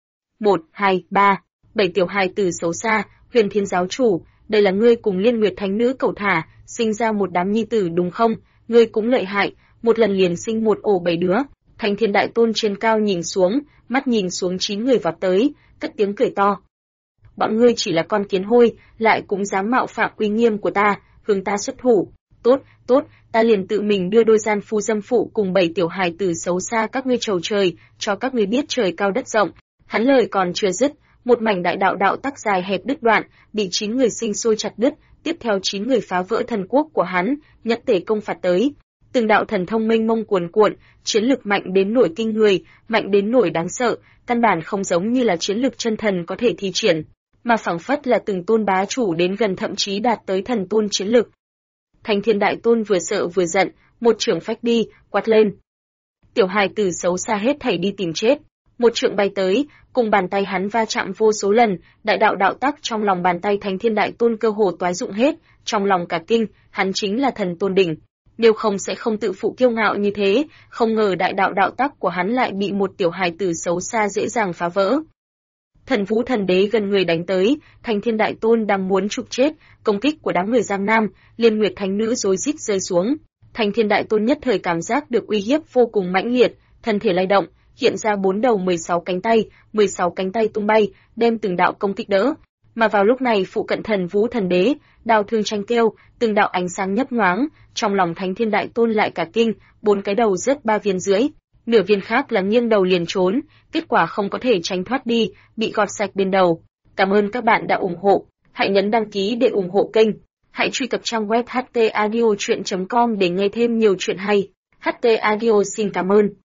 1, 2, 3, 7 tiểu hài tử xấu xa, Huyền Thiên giáo chủ, đây là ngươi cùng Liên Nguyệt Thánh Nữ cẩu thả, sinh ra một đám nhi tử đúng không? Ngươi cũng lợi hại, một lần liền sinh một ổ 7 đứa. Thánh Thiên Đại Tôn trên cao nhìn xuống, mắt nhìn xuống 9 người vọt tới, cất tiếng cười to. Bọn ngươi chỉ là con kiến hôi, lại cũng dám mạo phạm uy nghiêm của ta, hướng ta xuất thủ. Tốt, tốt, ta liền tự mình đưa đôi gian phu dâm phụ cùng 7 tiểu hài tử xấu xa các ngươi trầu trời, cho các ngươi biết trời cao đất rộng. Hắn lời còn chưa dứt, một mảnh đại đạo đạo tắc dài hẹp đứt đoạn, bị 9 người sinh sôi chặt đứt, tiếp theo 9 người phá vỡ thần quốc của hắn, nhất tề công phạt tới. Từng đạo thần thông mênh mông cuồn cuộn, chiến lực mạnh đến nỗi kinh người, mạnh đến nỗi đáng sợ, căn bản không giống như là chiến lực chân thần có thể thi triển, mà phảng phất là từng tôn bá chủ đến gần thậm chí đạt tới thần tôn chiến lực. Thánh Thiên Đại Tôn vừa sợ vừa giận, một chưởng phách đi, quát lên. Tiểu hài tử xấu xa hết thảy đi tìm chết. Một trượng bay tới, cùng bàn tay hắn va chạm vô số lần, đại đạo đạo tắc trong lòng bàn tay Thánh Thiên Đại Tôn cơ hồ toái dụng hết, trong lòng cả kinh, hắn chính là thần tôn đỉnh. Nếu không sẽ không tự phụ kiêu ngạo như thế, không ngờ đại đạo đạo tắc của hắn lại bị một tiểu hài tử xấu xa dễ dàng phá vỡ. Thần Vũ Thần Đế gần người đánh tới, Thánh Thiên Đại Tôn đang muốn trục chết, công kích của đám người Giang Nam, Liên Nguyệt Thánh Nữ rối rít rơi xuống. Thánh Thiên Đại Tôn nhất thời cảm giác được uy hiếp vô cùng mãnh liệt, thân thể lay động, hiện ra 4 đầu 16 cánh tay tung bay, đem từng đạo công kích đỡ. Mà vào lúc này phụ cận Thần Vũ Thần Đế, đao thương tranh kêu, từng đạo ánh sáng nhấp nhoáng, trong lòng Thánh Thiên Đại Tôn lại cả kinh, 4 cái đầu rớt 3 viên dưới, nửa viên khác là nghiêng đầu liền trốn, kết quả không có thể tránh thoát đi, bị gọt sạch bên đầu. Cảm ơn các bạn đã ủng hộ, hãy nhấn đăng ký để ủng hộ kênh, hãy truy cập trang web htaudio.com để nghe thêm nhiều chuyện hay. HT Audio xin cảm ơn.